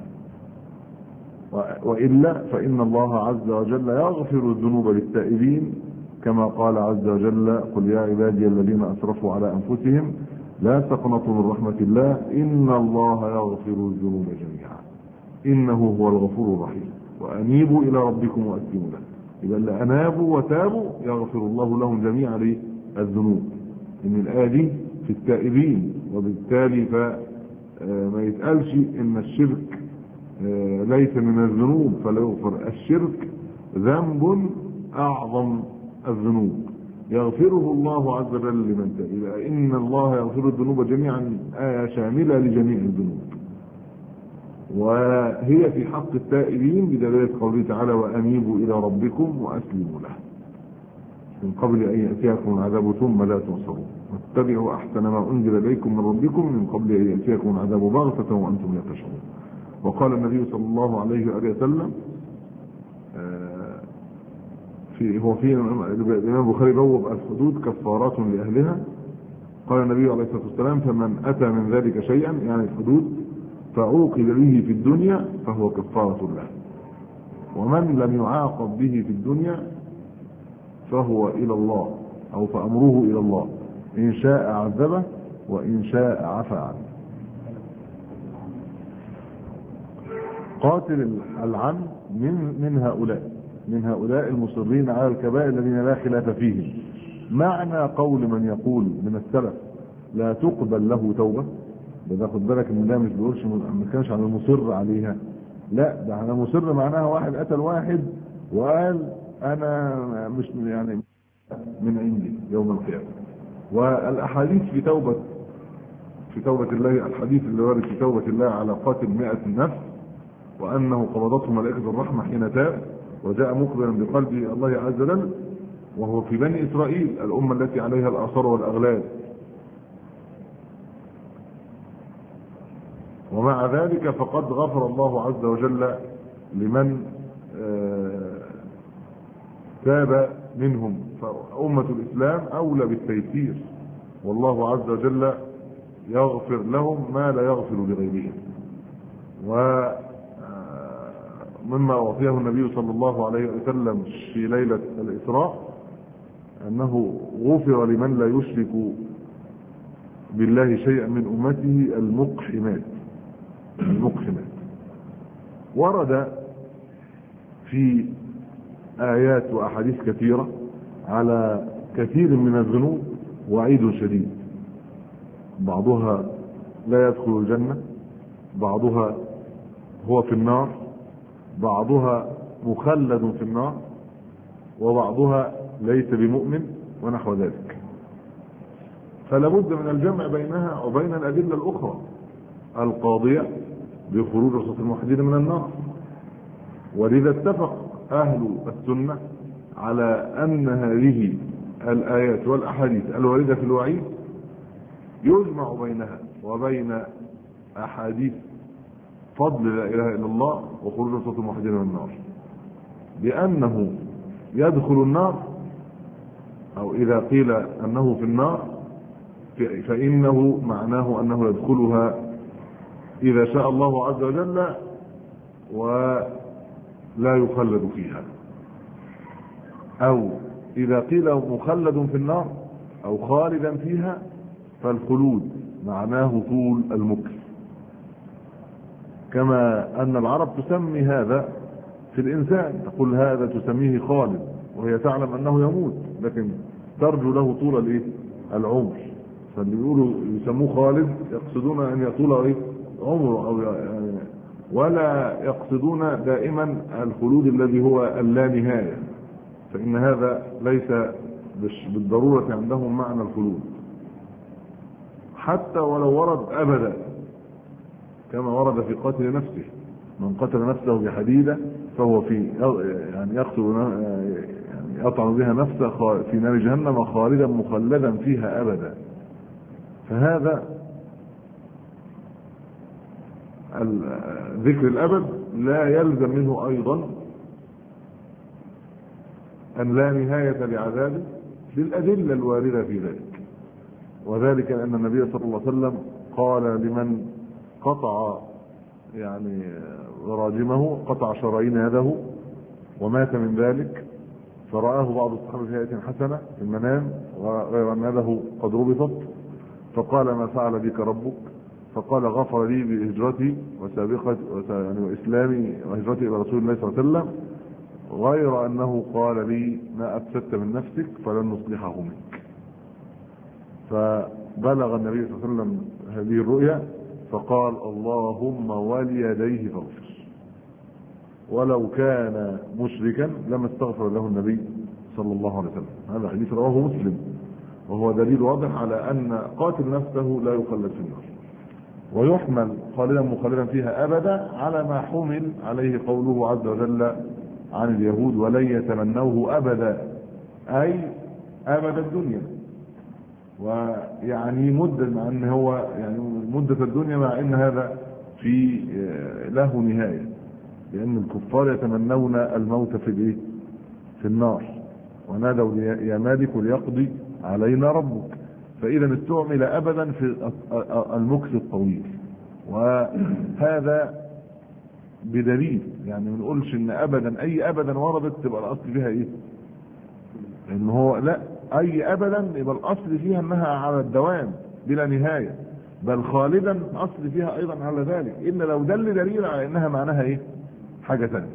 [SPEAKER 2] وإلا فإن الله عز وجل يغفر الذنوب للتائبين، كما قال عز وجل قل يا عبادي الذين أسرفوا على أنفسهم لا تقنطوا من رحمة الله إن الله يغفر الذنوب جميعا إنه هو الغفور الرحيم وأنيبوا إلى ربكم وأسلموا له. إذا اللي أنابوا وتابوا يغفر الله لهم جميعا الذنوب. إن الآية دي في التائبين، وبالتالي فما يتقالش إن الشرك ليس من الذنوب فلا يغفر. الشرك ذنب أعظم الذنوب يغفره الله عز وجل لمن تاب. إن الله يغفر الذنوب جميعا آية شاملة لجميع الذنوب، وهي في حق التائبين بدلالة قوله تعالى وأنيبوا إلى ربكم وأسلموا له من قبل أن يأتيكم العذاب ثم لا تنصرون واتبعوا أحسن ما أنزل إليكم من ربكم من قبل أن يأتيكم العذاب بغتة وأنتم لا تشعرون. وقال النبي صلى الله عليه وآله وسلم في هو في الإمام البخاري بوب الحدود كفارات لأهلها. قال النبي عليه الصلاة والسلام فمن أتى من ذلك شيئا، يعني الحدود فعوقب به في الدنيا فهو كفارة له، ومن لم يعاقب به في الدنيا فهو إلى الله أو فأمره إلى الله، إن شاء عذبه وإن شاء عفى عنه. قاتل العن من من هؤلاء من هؤلاء المصرين على الكبائر الذين لا خلاف فيهم. معنى قول من يقول من السلف لا تقبل له توبة، ده خد بالك ان ده مش بيقولش ما كانش عن المصر عليها، لا ده انا مصر معناها واحد قتل واحد وقال انا مش يعني من عندي يوم القيامة. والاحاديث في توبة في توبة الله، الحديث اللي وارد في توبة الله على قاتل مئة نفس وانه قبضته ملائكة الرحمة حين تاب وجاء مقبلا بقلب الله عز وجل، وهو في بني اسرائيل الامة التي عليها الاثار والاغلال. ومع ذلك فقد غفر الله عز وجل لمن تاب منهم، فأمة الإسلام أولى بالتيسير، والله عز وجل يغفر لهم ما لا يغفر لغيرهم. ومما أعطيه النبي صلى الله عليه وسلم في ليلة الإسراء أنه غفر لمن لا يشرك بالله شيئا من أمته المقحمات. المقحمات ورد في آيات وأحاديث كثيرة على كثير من الذنوب وعيد شديد، بعضها لا يدخل الجنة، بعضها هو في النار، بعضها مخلد في النار، وبعضها ليس بمؤمن ونحو ذلك. فلا بد من الجمع بينها وبين الأدلة الأخرى القاضية بخروج رخصة الموحدين من النار. ولذا اتفق أهل السنة على أن هذه الآيات والأحاديث الواردة في الوعيد يجمع بينها وبين أحاديث فضل لا إله إلا الله وخروج رخصة الموحدين من النار، بأنه يدخل النار، أو إذا قيل أنه في النار فإنه معناه أنه يدخلها إذا شاء الله عز وجل ولا يخلد فيها، أو إذا قيل مخلد في النار أو خالدا فيها فالخلود معناه طول المكث، كما أن العرب تسمي هذا في الإنسان، تقول هذا تسميه خالد وهي تعلم أنه يموت لكن ترجو له طول الإيه؟ العمر. فاللي بيقولوا يسموه خالد يقصدون أن يطول إيه؟ عمره، أو يعني ولا يقصدون دائما الخلود الذي هو اللا نهاية، فإن هذا ليس بالضرورة عندهم معنى الخلود، حتى ولو ورد أبدا، كما ورد في قتل نفسه، من قتل نفسه بحديدة فهو في يعني يقتل يعني يطعن بها نفسه في نار جهنم خالدا مخلدا فيها أبدا. فهذا ذكر الأبد لا يلزم منه أيضا أن لا نهاية لعذابه بالأدلة الواردة في ذلك، وذلك أن النبي صلى الله عليه وسلم قال لمن قطع يعني راجمه، قطع شرايين يده ومات من ذلك، فرآه بعض الصحابة في هيئة حسنة في المنام وغير أن يده قد ربطت، فقال ما فعل بك ربك؟ فقال غفر لي بهجرتي وسابقة يعني وإسلامي وهجرتي إلى رسول الله صلى الله عليه وسلم، غير أنه قال لي ما أفسدت من نفسك فلن نصلحه منك. فبلغ النبي صلى الله عليه وسلم هذه الرؤيا فقال اللهم وليديه فاغفر، ولو كان مشركا لما استغفر له النبي صلى الله عليه وسلم. هذا حديث رواه مسلم، وهو دليل واضح على أن قاتل نفسه لا يخلد في النار، ويحمل خالدا مخلدا فيها أبدا على ما حمل عليه قوله عز وجل عن اليهود ولن يتمنوه أبدا، أي أبد الدنيا، ويعني مدة مع أن هو يعني مدة الدنيا مع أن هذا في له نهاية، لأن الكفار يتمنون الموت في الإيه؟ في النار، ونادوا يا مالك ليقضي علينا ربك، فإذا استعمل أبدا في المكث الطويل، وهذا بدليل، يعني ما نقولش ان ابدا اي ابدا وردت تبقى الاصل فيها ايه؟ ان هو لا، اي ابدا يبقى الاصل فيها انها على الدوام بلا نهايه، بل خالدا اصل فيها ايضا على ذلك، الا لو دل دليل على انها معناها ايه؟ حاجه ثانيه.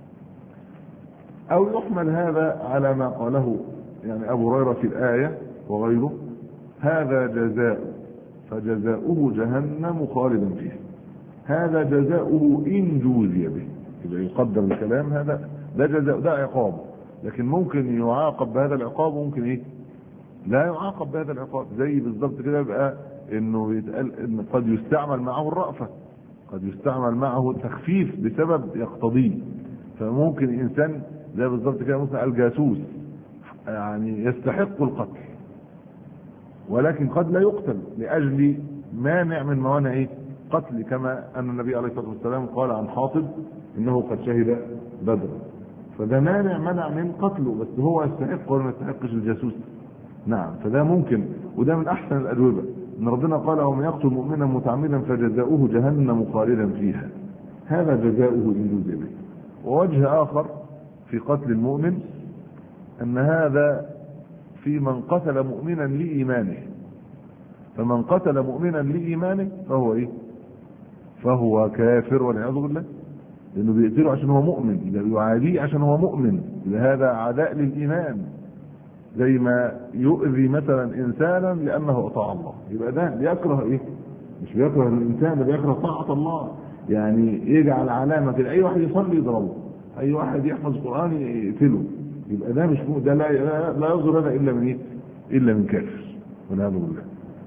[SPEAKER 2] او يحمل هذا على ما قاله يعني ابو هريره في الايه وغيره: هذا جزاء فجزاؤه جهنم خالدا فيها. هذا جزاؤه ان جوزي به، يبقى يقدر الكلام هذا ده جزاء، ده عقاب، لكن ممكن يعاقب بهذا العقاب وممكن ايه؟ لا يعاقب بهذا العقاب. زي بالظبط كده يبقى انه يتقال ان قد يستعمل معه الرأفة، قد يستعمل معه التخفيف بسبب يقتضيه. فممكن انسان زي بالظبط كده مثلا الجاسوس يعني يستحق القتل، ولكن قد لا يقتل لاجل مانع من موانع ايه؟ قتل، كما ان النبي عليه الصلاه والسلام قال عن حاطب انه قد شهد بدرا، فده مانع منع من قتله، بس هو يستحق ولا ما يستحقش الجاسوس؟ نعم. فده ممكن، وده من احسن الاجوبه ان ربنا قال: ومن يقتل مؤمنا متعمدا فجزاؤه جهنم خالدا فيها. هذا جزاؤه ان جوز به. ووجه اخر في قتل المؤمن ان هذا في من قتل مؤمنا لايمانه، فمن قتل مؤمنا لايمانه فهو ايه؟ فهو كافر والعياذ بالله، لانه بيقتله عشان هو مؤمن، يبقى يعاديه عشان هو مؤمن، هذا عداء للايمان. زي ما يؤذي مثلا انسانا لانه اطاع الله، يبقى ده بيكره ايه؟ مش بيكره الانسان، ده بيكره طاعه الله. يعني يجعل علامه كده، اي واحد يصلي يضربه، اي واحد يحفظ قران يقتله، يبقى ده مش ده لا لا يصدر هذا الا من ايه؟ الا من كافر والعياذ بالله.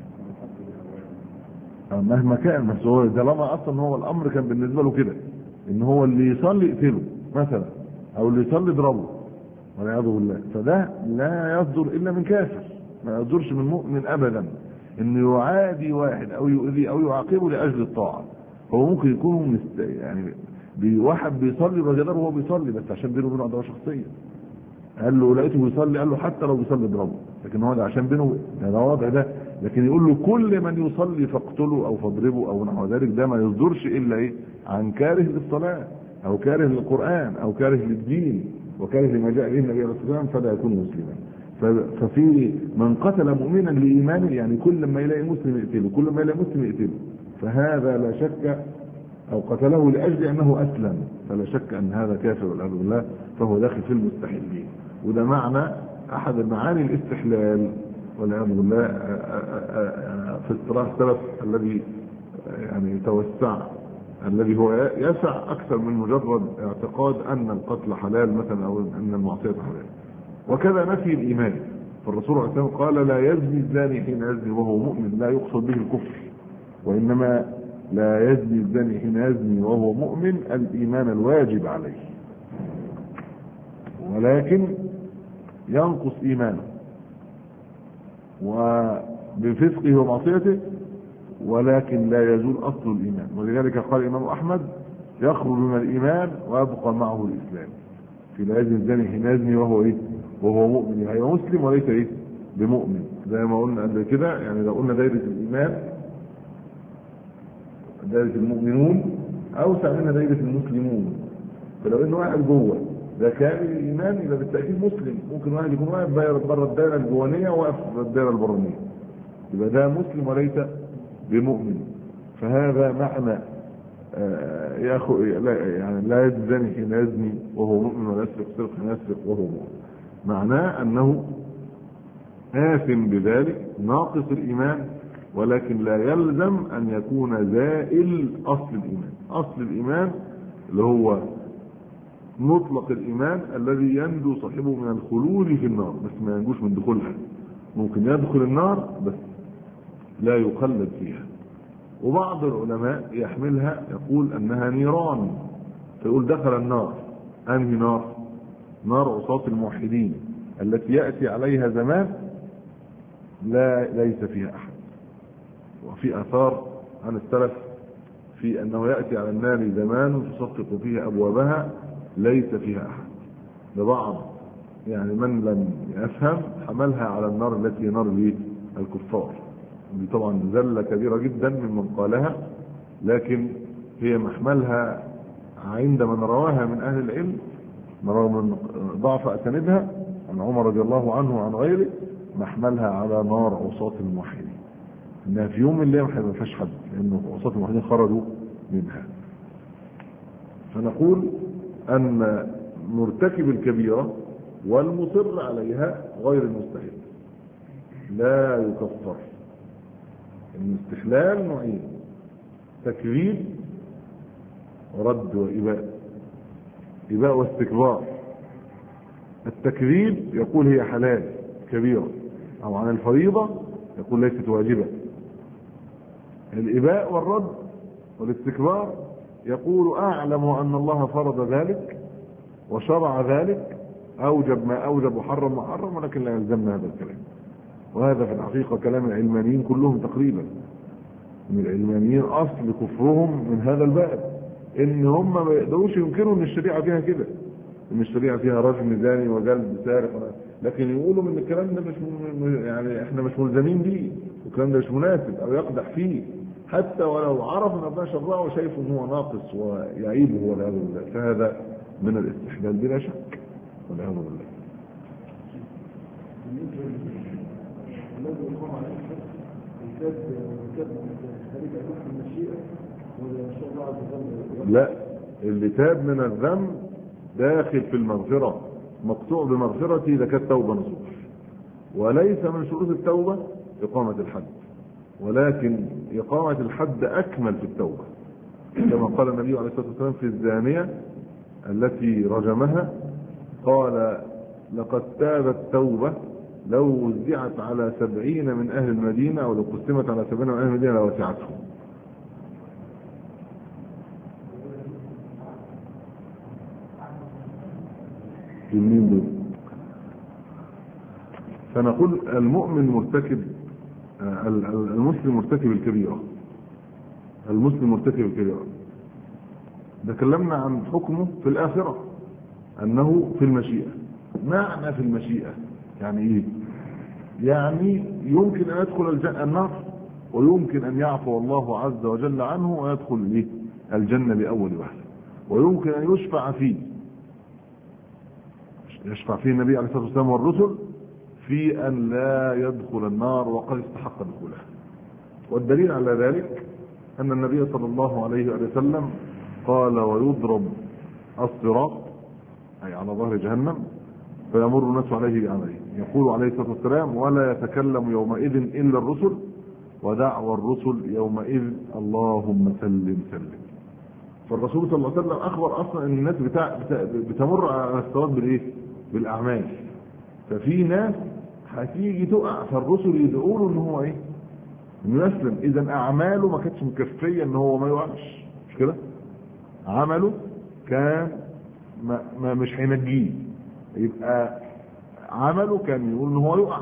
[SPEAKER 2] مهما كان، بس هو طالما اصلا هو الامر كان بالنسبه له كده، ان هو اللي يصلي يقتله مثلا، او اللي يصلي يضربه والعياذ بالله، فده لا يصدر الا من كافر، ما يصدرش من مؤمن ابدا انه يعادي واحد او يؤذي او يعاقبه لاجل الطاعه. هو ممكن يكون مست... يعني واحد بيصلي بجدار وهو بيصلي، بس عشان بينه وبينه عداوه شخصيه. قال له لقيته بيصلي، قال له حتى لو بيصلي اضربه، لكن هو ده عشان بينه ده وضع ده. لكن يقول له كل من يصلي فاقتله او فاضربه او نحو ذلك، ده ما يصدرش الا ايه؟ عن كاره للصلاه او كاره للقران او كاره للدين وكاره لما جاء به النبي عليه الصلاه والسلام، فلا يكون مسلما. ففي من قتل مؤمنا لايمانه، يعني كل ما يلاقي مسلم يقتله، كل ما يلاقي مسلم يقتله، فهذا لا شك، او قتله لاجل انه اسلم، فلا شك ان هذا كافر والعياذ بالله، فهو داخل في المستحلين. وده معنى احد معاني الاستحلال والعياذ بالله في اصطلاح السلف الذي يعني توسع، الذي هو يسع اكثر من مجرد اعتقاد ان القتل حلال مثلا او ان المعصيه حلال. وكذا نفي الايمان، فالرسول عليه الصلاه والسلام قال: لا يزني الزاني حين يزني وهو مؤمن، لا يقصد به الكفر، وانما لا يزني الزاني حين يزني وهو مؤمن الايمان الواجب عليه، ولكن ينقص ايمانه وبفسقه ومعصيته، ولكن لا يزول اصل الايمان. ولذلك قال الامام احمد: يخرج من الايمان ويبقى معه الاسلام. في لا يزني الزاني حين يزني وهو ايه؟ وهو مؤمن، يعني هو مسلم وليس ايه؟ بمؤمن. زي ما قلنا قبل كده، يعني لو قلنا دايره الايمان دايره المؤمنون اوسع منها دايره المسلمون، فلو ان واحد جوه ده كامل الايمان يبقى بالتاكيد مسلم. ممكن واحد يكون واقف بره الدائره الجوانيه وواقف في الدائره البرانيه، يبقى ده مسلم وليس بمؤمن. فهذا معنى آه ياخذ يعني لا يزني حين يزني وهو مؤمن، ولا يسرق سرق حين يسرق وهو مؤمن. معناه انه آثم بذلك، ناقص الايمان، ولكن لا يلزم ان يكون زائل اصل الايمان. اصل الايمان اللي هو مطلق الايمان الذي ينجو صاحبه من الخلود في النار، بس ما ينجوش من دخولها. ممكن يدخل النار بس لا يخلد فيها. وبعض العلماء يحملها يقول انها نيران، فيقول دخل النار. انهي نار؟ نار عصاة الموحدين التي ياتي عليها زمان لا ليس فيها احد. وفي اثار عن السلف في انه ياتي على النار زمان تصفق فيها ابوابها ليس فيها احد. لبعض يعني من لم يفهم حملها على النار التي نار الكفار. دي طبعا زله كبيره جدا ممن قالها، لكن هي محملها عند من رواها من أهل العلم من ضعف أسندها عن عمر رضي الله عنه وعن غيره، محملها على نار عصاة الموحدين، انها في يوم من الايام ما فيهاش حد، لانه عصاة الموحدين خرجوا منها. فنقول ان مرتكب الكبيرة والمصر عليها غير المستحيل لا يكفر. الاستحلال نوعين: تكذيب ورد وإباء، إباء واستكبار. التكذيب يقول هي حلال كبيرة، أو عن الفريضة يقول ليست واجبة. الإباء والرد والاستكبار يقول أعلم أن الله فرض ذلك وشرع ذلك، أوجب ما أوجب وحرم ما حرم، ولكن لا يلزمنا هذا الكلام. وهذا في الحقيقة كلام العلمانيين كلهم تقريبا. من العلمانيين أصل كفرهم من هذا الباب، إن هم ما يقدروش ينكروا إن الشريعة فيها كده، إن الشريعة فيها رجم زاني وجلد سارق، لكن يقولوا من الكلام ده مش م... يعني إحنا مش ملزمين بيه، والكلام ده مش مناسب أو يقدح فيه، حتى ولو عرف ان ربنا شرعه وشايفه ان هو ناقص ويعيبه والعياذ بالله، فهذا من الاستحلال بلا شك والعياذ بالله. لا، اللي تاب من الذنب داخل في المغفرة، مقطوع بمغفرتي إذا كانت توبة نصوح، وليس من شروط التوبة إقامة الحد، ولكن إقامة الحد أكمل في التوبة، كما قال النبي عليه الصلاة والسلام في الزانية التي رجمها، قال: لقد تابت توبة لو وزعت على سبعين من أهل المدينة، أو لو قسمت على سبعين من أهل المدينة لوسعتهم. المين دول؟ فنقول المؤمن مرتكب، المسلم مرتكب الكبيرة، المسلم مرتكب الكبيرة. تكلمنا عن حكمه في الآخرة أنه في المشيئة. معنى في المشيئة يعني إيه؟ يعني يمكن أن يدخل الجنة النار، ويمكن أن يعفو الله عز وجل عنه ويدخل إيه؟ الجنة بأول وهلة، ويمكن أن يشفع فيه، يشفع فيه النبي عليه الصلاة والسلام والرسل في أن لا يدخل النار وقد استحق دخولها. والدليل على ذلك أن النبي صلى الله عليه وسلم قال: ويضرب الصراط، أي على ظهر جهنم، فيمر الناس عليه بعمله، يقول عليه الصلاة والسلام: ولا يتكلم يومئذ إلا الرسل، ودعوى الرسل يومئذ اللهم سلم سلم. فالرسول صلى الله عليه وسلم أخبر أصلا أن الناس بتاع بتمر على الصراط بالإيه؟ بالأعمال. ففي ناس هتيجي تقع، فالرسل يدعوا له ان هو ايه؟ انه يسلم. اذا اعماله ما كانتش مكفيه ان هو ما يقعش، مش كده؟ عمله كان ما, ما مش هينجيه، يبقى عمله كان يقول ان هو يقع.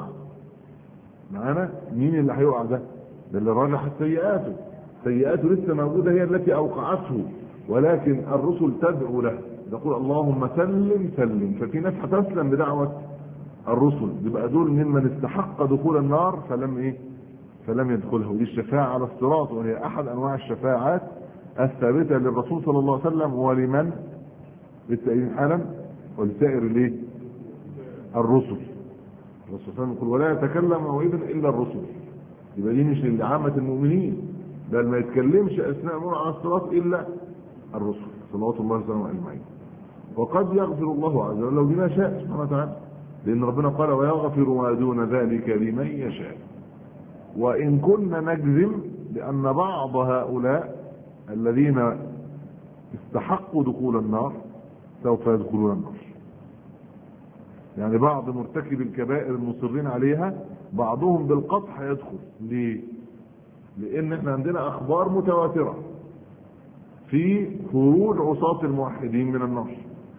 [SPEAKER 2] معانا مين اللي هيقع ده؟ ده اللي راجح سيئاته، سيئاته لسه موجوده هي التي اوقعته، ولكن الرسل تدعو له، تقول اللهم سلم سلم. ففي ناس هتسلم بدعوه الرسل، يبقى دول ممن استحق دخول النار فلم ايه؟ فلم يدخلها. ودي الشفاعة على الصراط، وهي احد انواع الشفاعات الثابتة للرسول صلى الله عليه وسلم، ولمن؟ للتأييد حالا، ولسائر الايه؟ الرسل. الرسول صلى الله عليه وسلم يقول: ولا يتكلم يومئذ الا الرسل. يبقى دي مش لعامة المؤمنين، بل ما يتكلمش اثناء المرور على الصراط الا الرسل صلوات الله وسلامه اجمعين. وقد يغفر الله عز وجل بما شاء سبحانه وتعالى، لأن ربنا قال: ويغفر ما دون ذلك لمن يشاء. وإن كنا نجزم بأن بعض هؤلاء الذين استحقوا دخول النار سوف يدخلون النار، يعني بعض مرتكب الكبائر المصرين عليها بعضهم بالقطع يدخل. ليه؟ لأن احنا عندنا أخبار متواترة في خروج عصاة الموحدين من النار.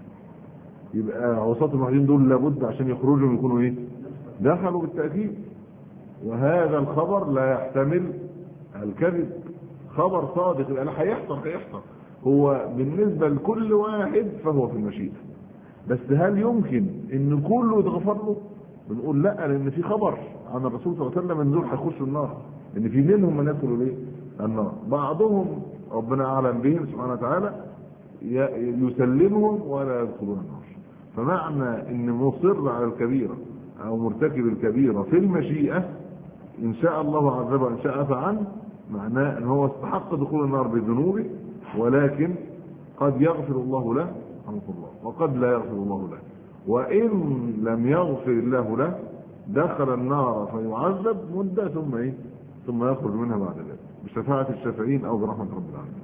[SPEAKER 2] يبقى عصاة الموحدين دول لابد عشان يخرجوا يكونوا ايه؟ دخلوا بالتأكيد. وهذا الخبر لا يحتمل الكذب، خبر صادق، يبقى لا هيحصل هيحصل هو بالنسبة لكل واحد فهو في المشيئة. بس هل يمكن ان كله يتغفر له؟ بنقول لا، لان في خبر عن الرسول صلى الله عليه وسلم ان دول هيخشوا النار، ان في منهم من يدخلوا ليه؟ النار. بعضهم ربنا اعلم بهم سبحانه وتعالى يسلمهم ولا يدخلون النار. فمعنى ان مصر على الكبيره او مرتكب الكبيره في المشيئه ان شاء الله عذبه ان شاء عفى عنه، معناه ان هو استحق دخول النار بذنوبه، ولكن قد يغفر الله له رحمه الله وقد لا يغفر الله له. وان لم يغفر الله له دخل النار فيعذب مده ثم ايه ثم يخرج منها بعد ذلك بشفاعه الشافعين او برحمه رب العالمين.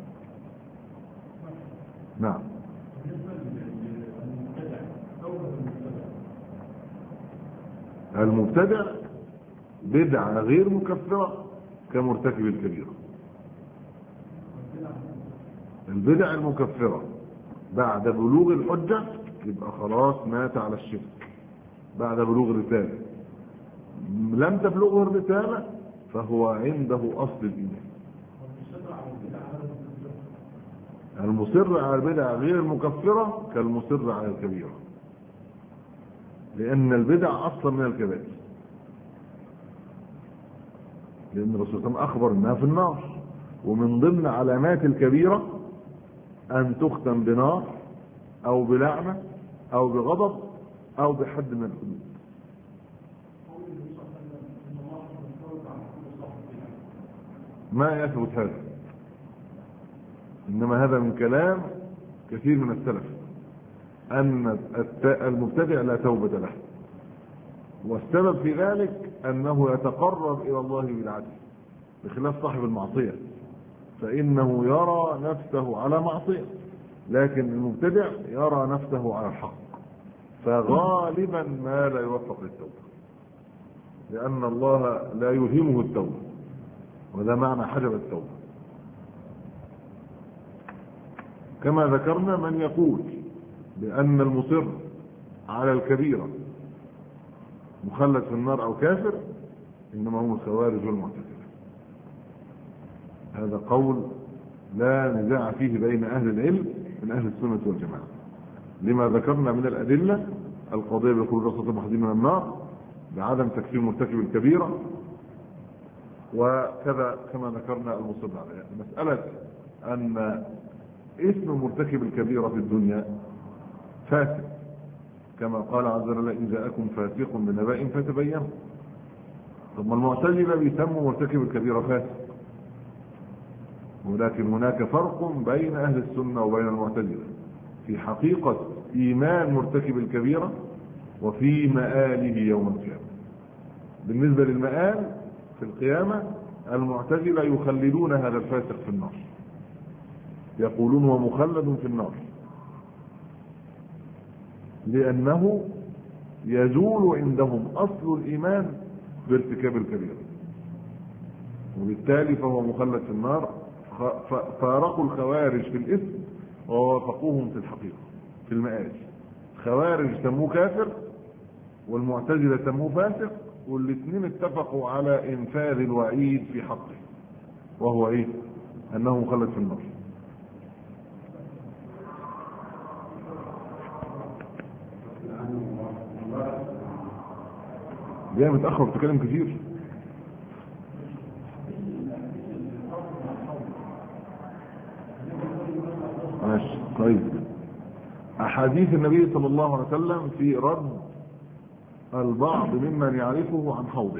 [SPEAKER 2] نعم. المبتدع بدعة غير مكفرة كمرتكب الكبيرة. البدع المكفرة بعد بلوغ الحجة يبقى خلاص مات على الشرك بعد بلوغ الرسالة. لم تبلغه الرسالة فهو عنده أصل الإيمان. المصر على البدع غير المكفرة كالمصر على الكبيرة، لأن البدع أصلا من الكبائر، لأن الرسول صلى الله عليه وسلم أخبر أنها في النار، ومن ضمن علامات الكبيرة أن تختم بنار أو بلعنة أو بغضب أو بحد من الحدود. ما يثبت هذا، إنما هذا من كلام كثير من السلف أن المبتدع لا توبة له، والسبب في ذلك أنه يتقرب إلى الله بالعدل بخلاف صاحب المعصية، فإنه يرى نفسه على معصية، لكن المبتدع يرى نفسه على الحق، فغالبا ما لا يوفق للتوبة لأن الله لا يلهمه التوبة، وده معنى حجب التوبة. كما ذكرنا من يقول بأن المصر على الكبيرة مخلد في النار أو كافر إنما هم الخوارج والمعتزلة. هذا قول لا نزاع فيه بين أهل العلم من أهل السنة والجماعة، لما ذكرنا من الأدلة القضية بخروج رصة المحدين من النار، بعدم تكفير مرتكب الكبيرة، وكذا كما ذكرنا المصر عليها. مسألة أن اسم مرتكب الكبيرة في الدنيا فاسق، كما قال عز وجل إن جاءكم فاسق بنبأ فتبينوا. ثم المعتزلة بيسموا مرتكب الكبيرة فاسق، ولكن هناك فرق بين أهل السنة وبين المعتزلة في حقيقة إيمان مرتكب الكبيرة وفي مآله يوم القيامة. بالنسبة للمآل في القيامة المعتزلة يخلدون هذا الفاسق في النار، يقولون هو مخلد في النار لأنه يزول عندهم أصل الإيمان بارتكاب الكبيرة، وبالتالي فهو مخلد في النار. فارقوا الخوارج في الاسم ووافقوهم في الحقيقة في المآل. خوارج سموه كافر والمعتزلة سموه فاسق، والاثنين اتفقوا على انفاذ الوعيد في حقه، وهو ايه؟ انه مخلد في النار. جاي متأخر بتكلم كتير. ماشي طيب. احاديث النبي صلى الله عليه وسلم في رد البعض ممن يعرفه عن حوضه.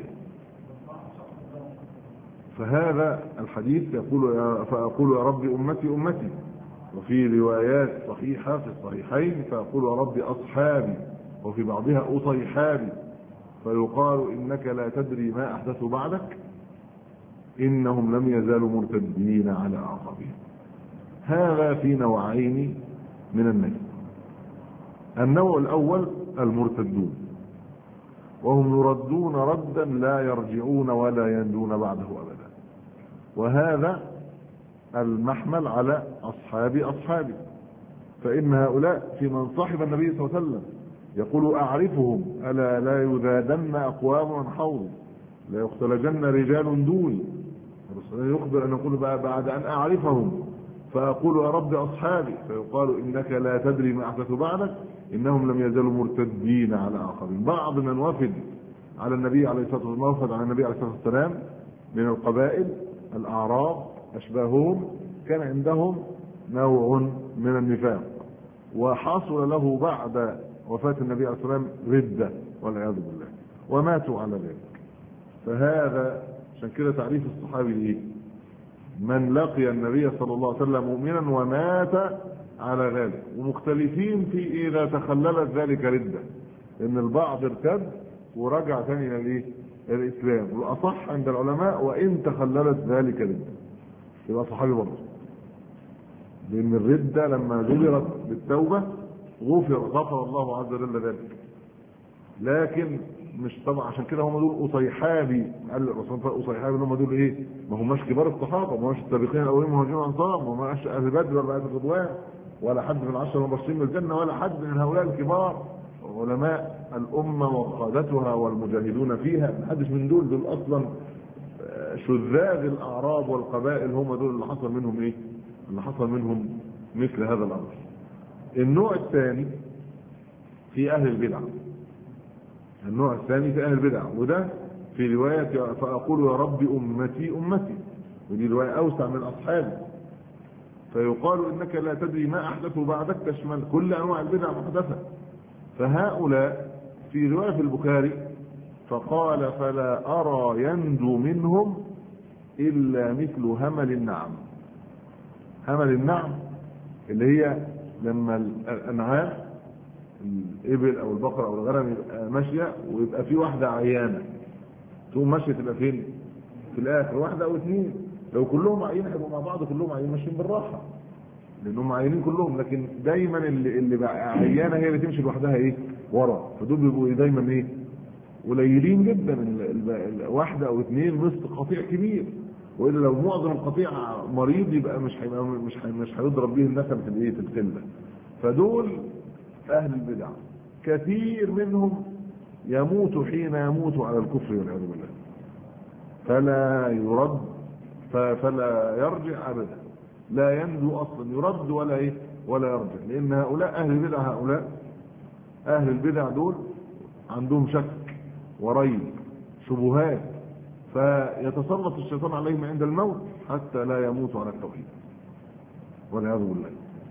[SPEAKER 2] فهذا الحديث يقول فأقول يا رب أمتي أمتي، وفي روايات صحيحة في الصحيحين فأقول يا رب أصحابي، وفي بعضها أصيحابي، فيقال إنك لا تدري ما أحدثوا بعدك إنهم لم يزالوا مرتدين على أعقابهم. هذا في نوعين من الناس. النوع الأول المرتدون، وهم يردون ردا لا يرجعون ولا يندون بعده أبدا، وهذا المحمل على أصحابي أصحابي، فإن هؤلاء في من صاحب النبي صلى الله عليه وسلم يقول أعرفهم ألا لا يذادن أقوام عن حوض لا يختلجن رجال دوني. الرسول يخبر أن يقول بعد أن أعرفهم فأقول يا رب أصحابي، فيقال إنك لا تدري ما أحدث بعدك إنهم لم يزالوا مرتدين على أعقابهم. بعض من وفد على النبي عليه الصلاة والسلام وفد على النبي عليه الصلاة والسلام من القبائل الأعراب أشباههم كان عندهم نوع من النفاق، وحصل له بعد وفاة النبي عليه الصلاة والسلام ردة والعياذ بالله، وماتوا على ذلك. فهذا عشان كده تعريف الصحابي ايه؟ من لقي النبي صلى الله عليه وسلم مؤمنا ومات على ذلك. ومختلفين في اذا تخللت ذلك ردة، ان البعض ارتد ورجع ثاني الى الاسلام، والاصح عند العلماء وان تخللت ذلك ردة يبقى صحابي برضه، لان الردة لما جبرت بالتوبة غفر غفر الله عز وجل ذلك. لكن مش طبعا عشان كده هم دول اصيحابي، قال الرسول اصيحابي اللي هم دول ايه؟ ما هماش كبار الصحابه، ما هماش السابقين الاولين مهاجرين وانصار، ما هماش اهل بدر ولا اهل الرضوان ولا حد من العشره المبشرين بالجنه ولا حد من هؤلاء الكبار علماء الامه وقادتها والمجاهدون فيها، ما حدش من دول. دول اصلا شذاذ الاعراب والقبائل، هم دول اللي حصل منهم ايه؟ اللي حصل منهم مثل هذا الامر. النوع الثاني في اهل البدع، النوع الثاني في اهل البدع، وده في روايه فاقول يا رب امتي امتي، ودي روايه اوسع من اصحابي. فيقال انك لا تدري ما احدثوا بعدك، تشمل كل انواع البدع محدثه. فهؤلاء في روايه في البخاري فقال فلا ارى ينجو منهم الا مثل همل النعم. همل النعم اللي هي لما الانعام الابل او البقره او الغنم يبقى ماشيه ويبقى في واحده عيانه، تقوم ماشيه تبقى فين؟ في الاخر واحده او اثنين. لو كلهم عيانين هيبقوا مع بعض كلهم عيانين ماشيين بالراحه لانهم عيانين كلهم، لكن دايما اللي اللي بقى عيانه هي اللي تمشي لوحدها ايه؟ ورا. فدول بيبقوا دايما ايه؟ قليلين جدا، واحده او اثنين وسط قطيع كبير. والا لو معظم القطيع مريض يبقى مش هيبقى مش مش هيضرب به النسم في الايه؟ في القله. فدول اهل البدع كثير منهم يموت حين يموت على الكفر والعياذ بالله، فلا يرد فلا يرجع ابدا، لا ينجو اصلا، يرد ولا ايه؟ ولا يرجع. لان هؤلاء اهل البدع، هؤلاء اهل البدع دول عندهم شك وريب شبهات، فيتسلط الشيطان عليهم عند الموت حتى لا يموتوا على التوحيد والعياذ بالله.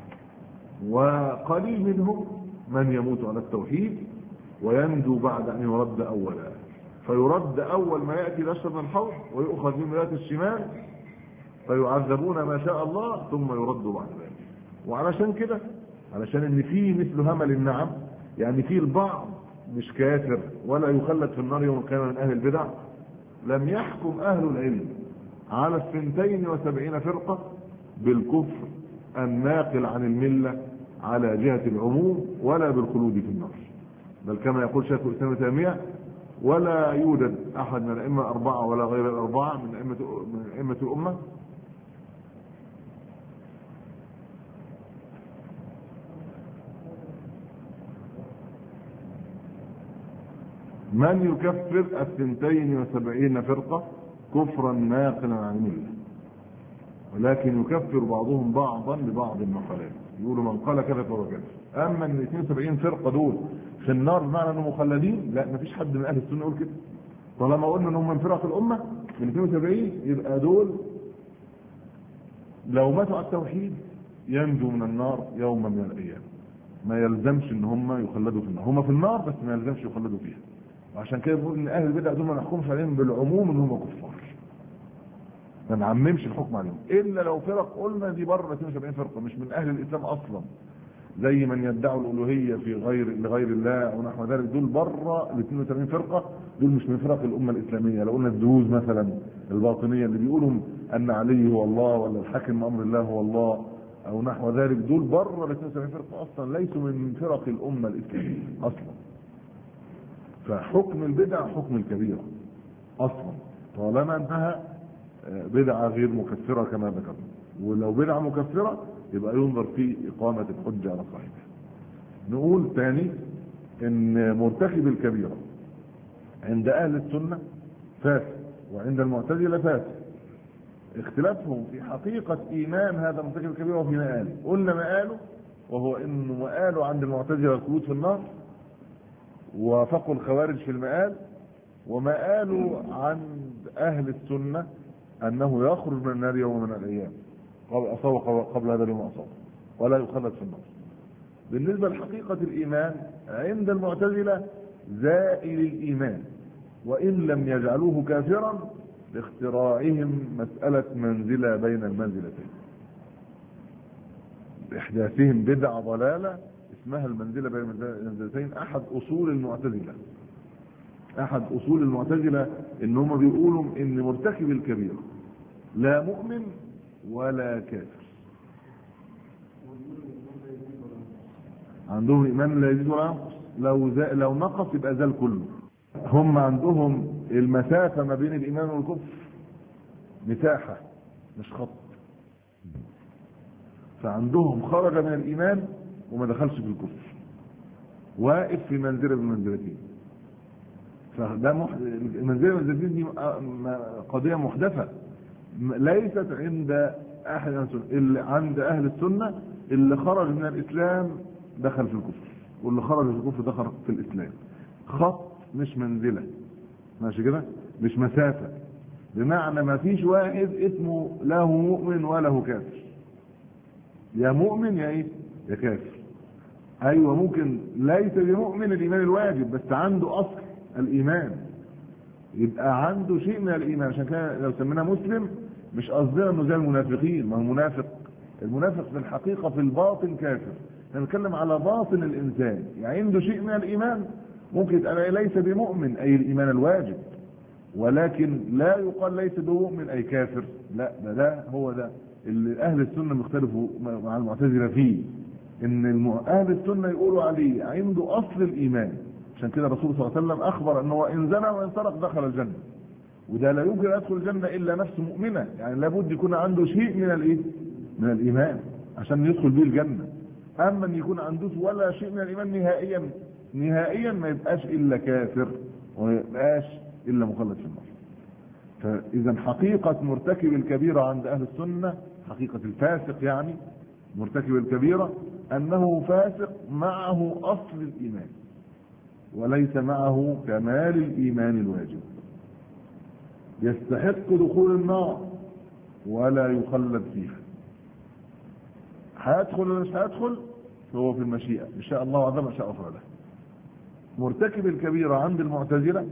[SPEAKER 2] وقليل منهم من يموت على التوحيد وينجو بعد ان يرد اولا. فيرد اول ما ياتي الاشهر من الحوض ويؤخذ من ولايه الشمال فيعذبون ما شاء الله ثم يردوا بعد ذلك. وعلشان كده، علشان ان في مثل همل النعم، يعني في البعض مش كافر ولا يخلد في النار يوم القيامه من اهل البدع، لم يحكم اهل العلم على الثنتين وسبعين فرقه بالكفر الناقل عن المله على جهه العموم ولا بالخلود في النار، بل كما يقول شيخ الاسلام ابن تيميه ولا يوجد احد من الائمه الاربعه ولا غير الاربعه من ائمه من ائمه الامه من يكفر الثنتين وسبعين فرقة كفرا ناقلا عن الملة، ولكن يكفر بعضهم بعضا ببعض المقالات، يقولوا من قال كذا فهو كذا. اما ال اثنين وسبعين فرقة دول في النار بمعنى انهم مخلدين، لا، مفيش حد من اهل السنة يقول كده. طالما قلنا انهم من فرق الامة من اثنين وسبعين يبقى دول لو ماتوا على التوحيد ينجوا من النار يوما من الايام، ما يلزمش ان هم يخلدوا في النار. هم في النار بس ما يلزمش يخلدوا فيها. وعشان كده بنقول ان اهل البدع دول ما نحكمش عليهم بالعموم ان هم كفار، ما نعممش الحكم عليهم الا لو فرق قلنا دي بره اثنين وسبعين فرقه مش من اهل الاسلام اصلا، زي من يدعوا الالوهيه في غير لغير الله ونحو ذلك، دول بره ال اثنين وسبعين فرقه، دول مش من فرق الامه الاسلاميه. لو قلنا الدروز مثلا الباطنيه اللي بيقولوا ان علي هو الله ولا الحاكم امر الله هو الله او نحو ذلك، دول بره ال اثنين وسبعين فرقه اصلا، ليسوا من فرق الامه الاسلاميه اصلا. فحكم البدع حكم الكبيرة اصلا طالما انها بدعة غير مكفرة كما ذكرنا، ولو بدعة مكفرة يبقى ينظر في اقامة الحجة على صاحبها. نقول ثاني ان مرتكب الكبيرة عند اهل السنة فاسد وعند المعتزلة فاسد، اختلافهم في حقيقة ايمان هذا مرتكب الكبيرة وفي مآله. قلنا مآله وهو انه مآله عند المعتزلة الخلود في النار، وفقوا الخوارج في المآل، ومآله عند أهل السنة أنه يخرج من النار يوم من الأيام. أصاب قبل هذا اليوم أصاب ولا يخلد في النار. بالنسبة لحقيقة الإيمان عند المعتزلة زائل الإيمان، وإن لم يجعلوه كافرا لاختراعهم مسألة منزلة بين المنزلتين، بإحداثهم بدعة ضلالة اسمها المنزلة بين المنزلتين. أحد أصول المعتزلة أحد أصول المعتزلة إن هم بيقولوا إن مرتكب الكبيرة لا مؤمن ولا كافر، عندهم الإيمان لا يزيد ولا ينقص، لو لو نقص يبقى زال كله. هم عندهم المسافة ما بين الإيمان والكفر مساحة مش خط، فعندهم خرج من الإيمان وما دخلش في الكفر، واقف في منزلة بالمنزلتين. فده مح... المنزلة بالمنزلتين دي قضية محدثة ليست عند أهل السنة. اللي عند أهل السنة اللي خرج من الإسلام دخل في الكفر، واللي خرج في الكفر دخل في الإسلام. خط مش منزلة، ماشي كده، مش مسافة، بمعنى ما فيش واحد اسمه له مؤمن وله كافر، يا مؤمن يا ايه يا كافر. ايوه ممكن ليس بمؤمن الايمان الواجب بس عنده اصل الايمان، يبقى عنده شيء من الايمان. عشان كده لو سميناه مسلم مش قصدنا انه زي المنافقين، ما هو منافق، المنافق في الحقيقه في الباطن كافر. احنا بنتكلم على باطن الانسان، يعني عنده شيء من الايمان، ممكن يبقى ليس بمؤمن اي الايمان الواجب، ولكن لا يقال ليس بمؤمن اي كافر، لا ده ده هو ده اللي اهل السنه مختلفوا مع المعتزله فيه، ان اهل السنه يقولوا عليه عنده اصل الايمان. عشان كده الرسول صلى الله عليه وسلم اخبر انه ان زنى وان سرق دخل الجنه، وده لا يمكن يدخل الجنه الا نفس مؤمنه، يعني لابد يكون عنده شيء من الايه من الايمان عشان يدخل به الجنه. اما ان يكون عنده ولا شيء من الايمان نهائيا نهائيا ما يبقاش الا كافر وما يبقاش الا مخلد في النار. فاذا حقيقه مرتكب الكبيره عند اهل السنه، حقيقه الفاسق يعني مرتكب الكبيره، انه فاسق معه اصل الايمان وليس معه كمال الايمان الواجب، يستحق دخول النار ولا يخلد فيها. هيدخل ولا مش هيدخل هو في المشيئه، ان شاء الله عظم شاء غفر له. مرتكب الكبيره عند المعتزله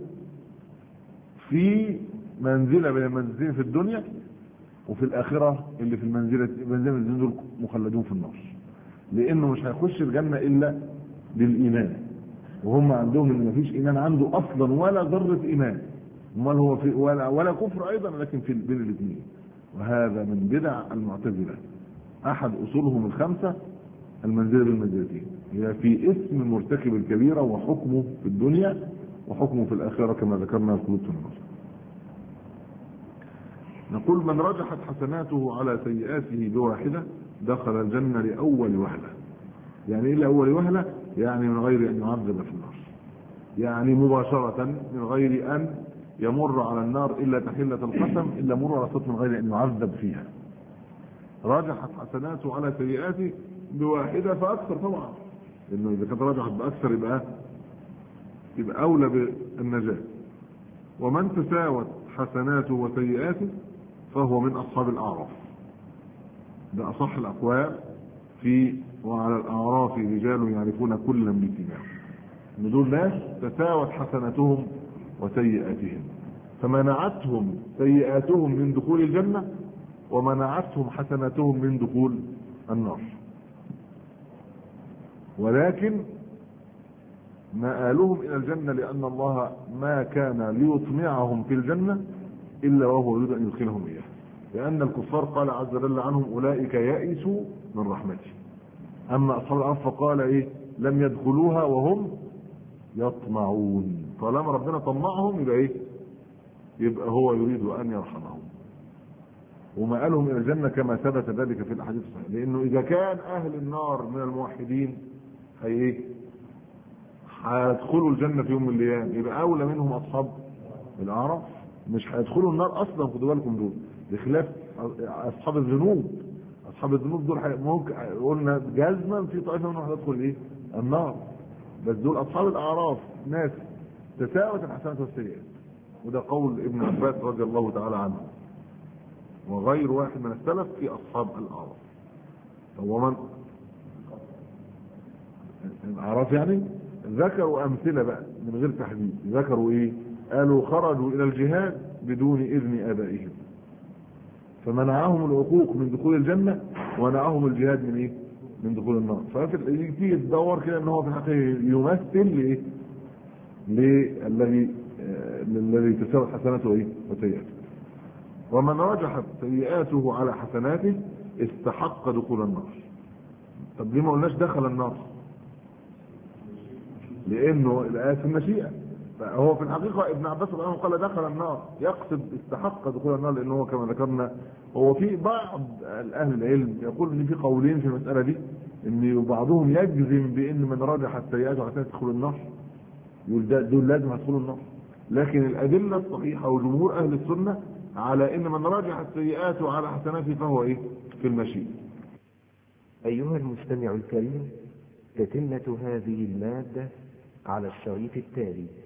[SPEAKER 2] في منزله بين المنزلتين في الدنيا، وفي الاخره اللي في المنزله المنزلتين دول مخلدون في النار، لانه مش هيخش الجنه الا بالايمان، وهم عندهم ان مفيش ايمان عنده اصلا ولا ذره ايمان، امال هو في ولا, ولا كفر ايضا، لكن في بين الاثنين. وهذا من بدع المعتزله، احد اصولهم الخمسه المنزله بالمنزلتين، هي في اسم مرتكب الكبيره وحكمه في الدنيا وحكمه في الاخره كما ذكرنا في كتب النص. نقول من رجحت حسناته على سيئاته بواحده دخل الجنه لاول وهله. يعني ايه لاول وهله؟ يعني من غير ان يعذب في النار، يعني مباشره من غير ان يمر على النار الا تحله القسم، الا مر على صوت من غير ان يعذب فيها. رجحت حسناته على سيئاته بواحده فاكثر طبعا، لانه اذا كانت رجحت باكثر يبقى يبقى اولى بالنجاه. ومن تساوت حسناته وسيئاته فهو من اصحاب الاعراف. ده اصح الاقوال في وعلى الاعراف رجال يعرفون كلا بسيماهم، ان دول ناس تساوت حسناتهم وسيئاتهم، فمنعتهم سيئاتهم من دخول الجنه ومنعتهم حسناتهم من دخول النار. ولكن مآلهم الى الجنه لان الله ما كان ليطمعهم في الجنه الا وهو يريد ان يدخلهم اياها، لان الكفار قال عز وجل عنهم اولئك يئسوا من رحمته. اما اصحاب الارض فقال ايه؟ لم يدخلوها وهم يطمعون. طالما ربنا طمعهم يبقى ايه؟ يبقى هو يريد ان يرحمهم. ومآلهم الى الجنه كما ثبت ذلك في الاحاديث الصحيحه، لانه اذا كان اهل النار من الموحدين هي ايه؟ هيدخلوا الجنه في يوم من الايام، يبقى اولى منهم اصحاب الاعراف، مش هيدخلوا النار اصلا. خدوا بالكم دول بخلاف اصحاب الذنوب. اصحاب الذنوب دول ممكن قلنا جزما في طائفه منهم هتدخل ايه؟ النار، بس دول اصحاب الاعراف ناس تساوت الحسنات والسيئات، وده قول ابن عباس رضي الله تعالى عنه. وغير واحد من السلف في أصحاب الأعراف. هو من الأعراف يعني ذكروا أمثلة بقى من غير تحديد. ذكروا إيه؟ قالوا خرجوا إلى الجهاد بدون إذن آبائهم فمنعهم العقوق من دخول الجنة ومنعهم الجهاد من إيه؟ من دخول النار. ففي تيجي تدور كده ان هو في الحقيقة يمثل لايه؟ للذي الذي تساوي حسناته ايه؟ وسيئاته. ومن رجحت سيئاته على حسناته استحق دخول النار. طب ليه ما قلناش دخل النار؟ لانه الآيات في المشيئة. فهو في الحقيقة ابن عباس رضي الله عنه قال دخل النار، يقصد استحق دخول النار، لانه هو كما ذكرنا هو في بعض اهل العلم يقول ان في قولين في المسألة دي، ان بعضهم يجزم بان من رجح السيئات وحسنات يدخل النار، يقول دول لازم يدخلوا النار. لكن الادله الصحيحه وجمهور اهل السنه على ان من رجح السيئات على حسناته فهو ايه؟ في المشيئه.
[SPEAKER 1] ايها المستمع الكريم، تتمة هذه المادة على الشريط التالي.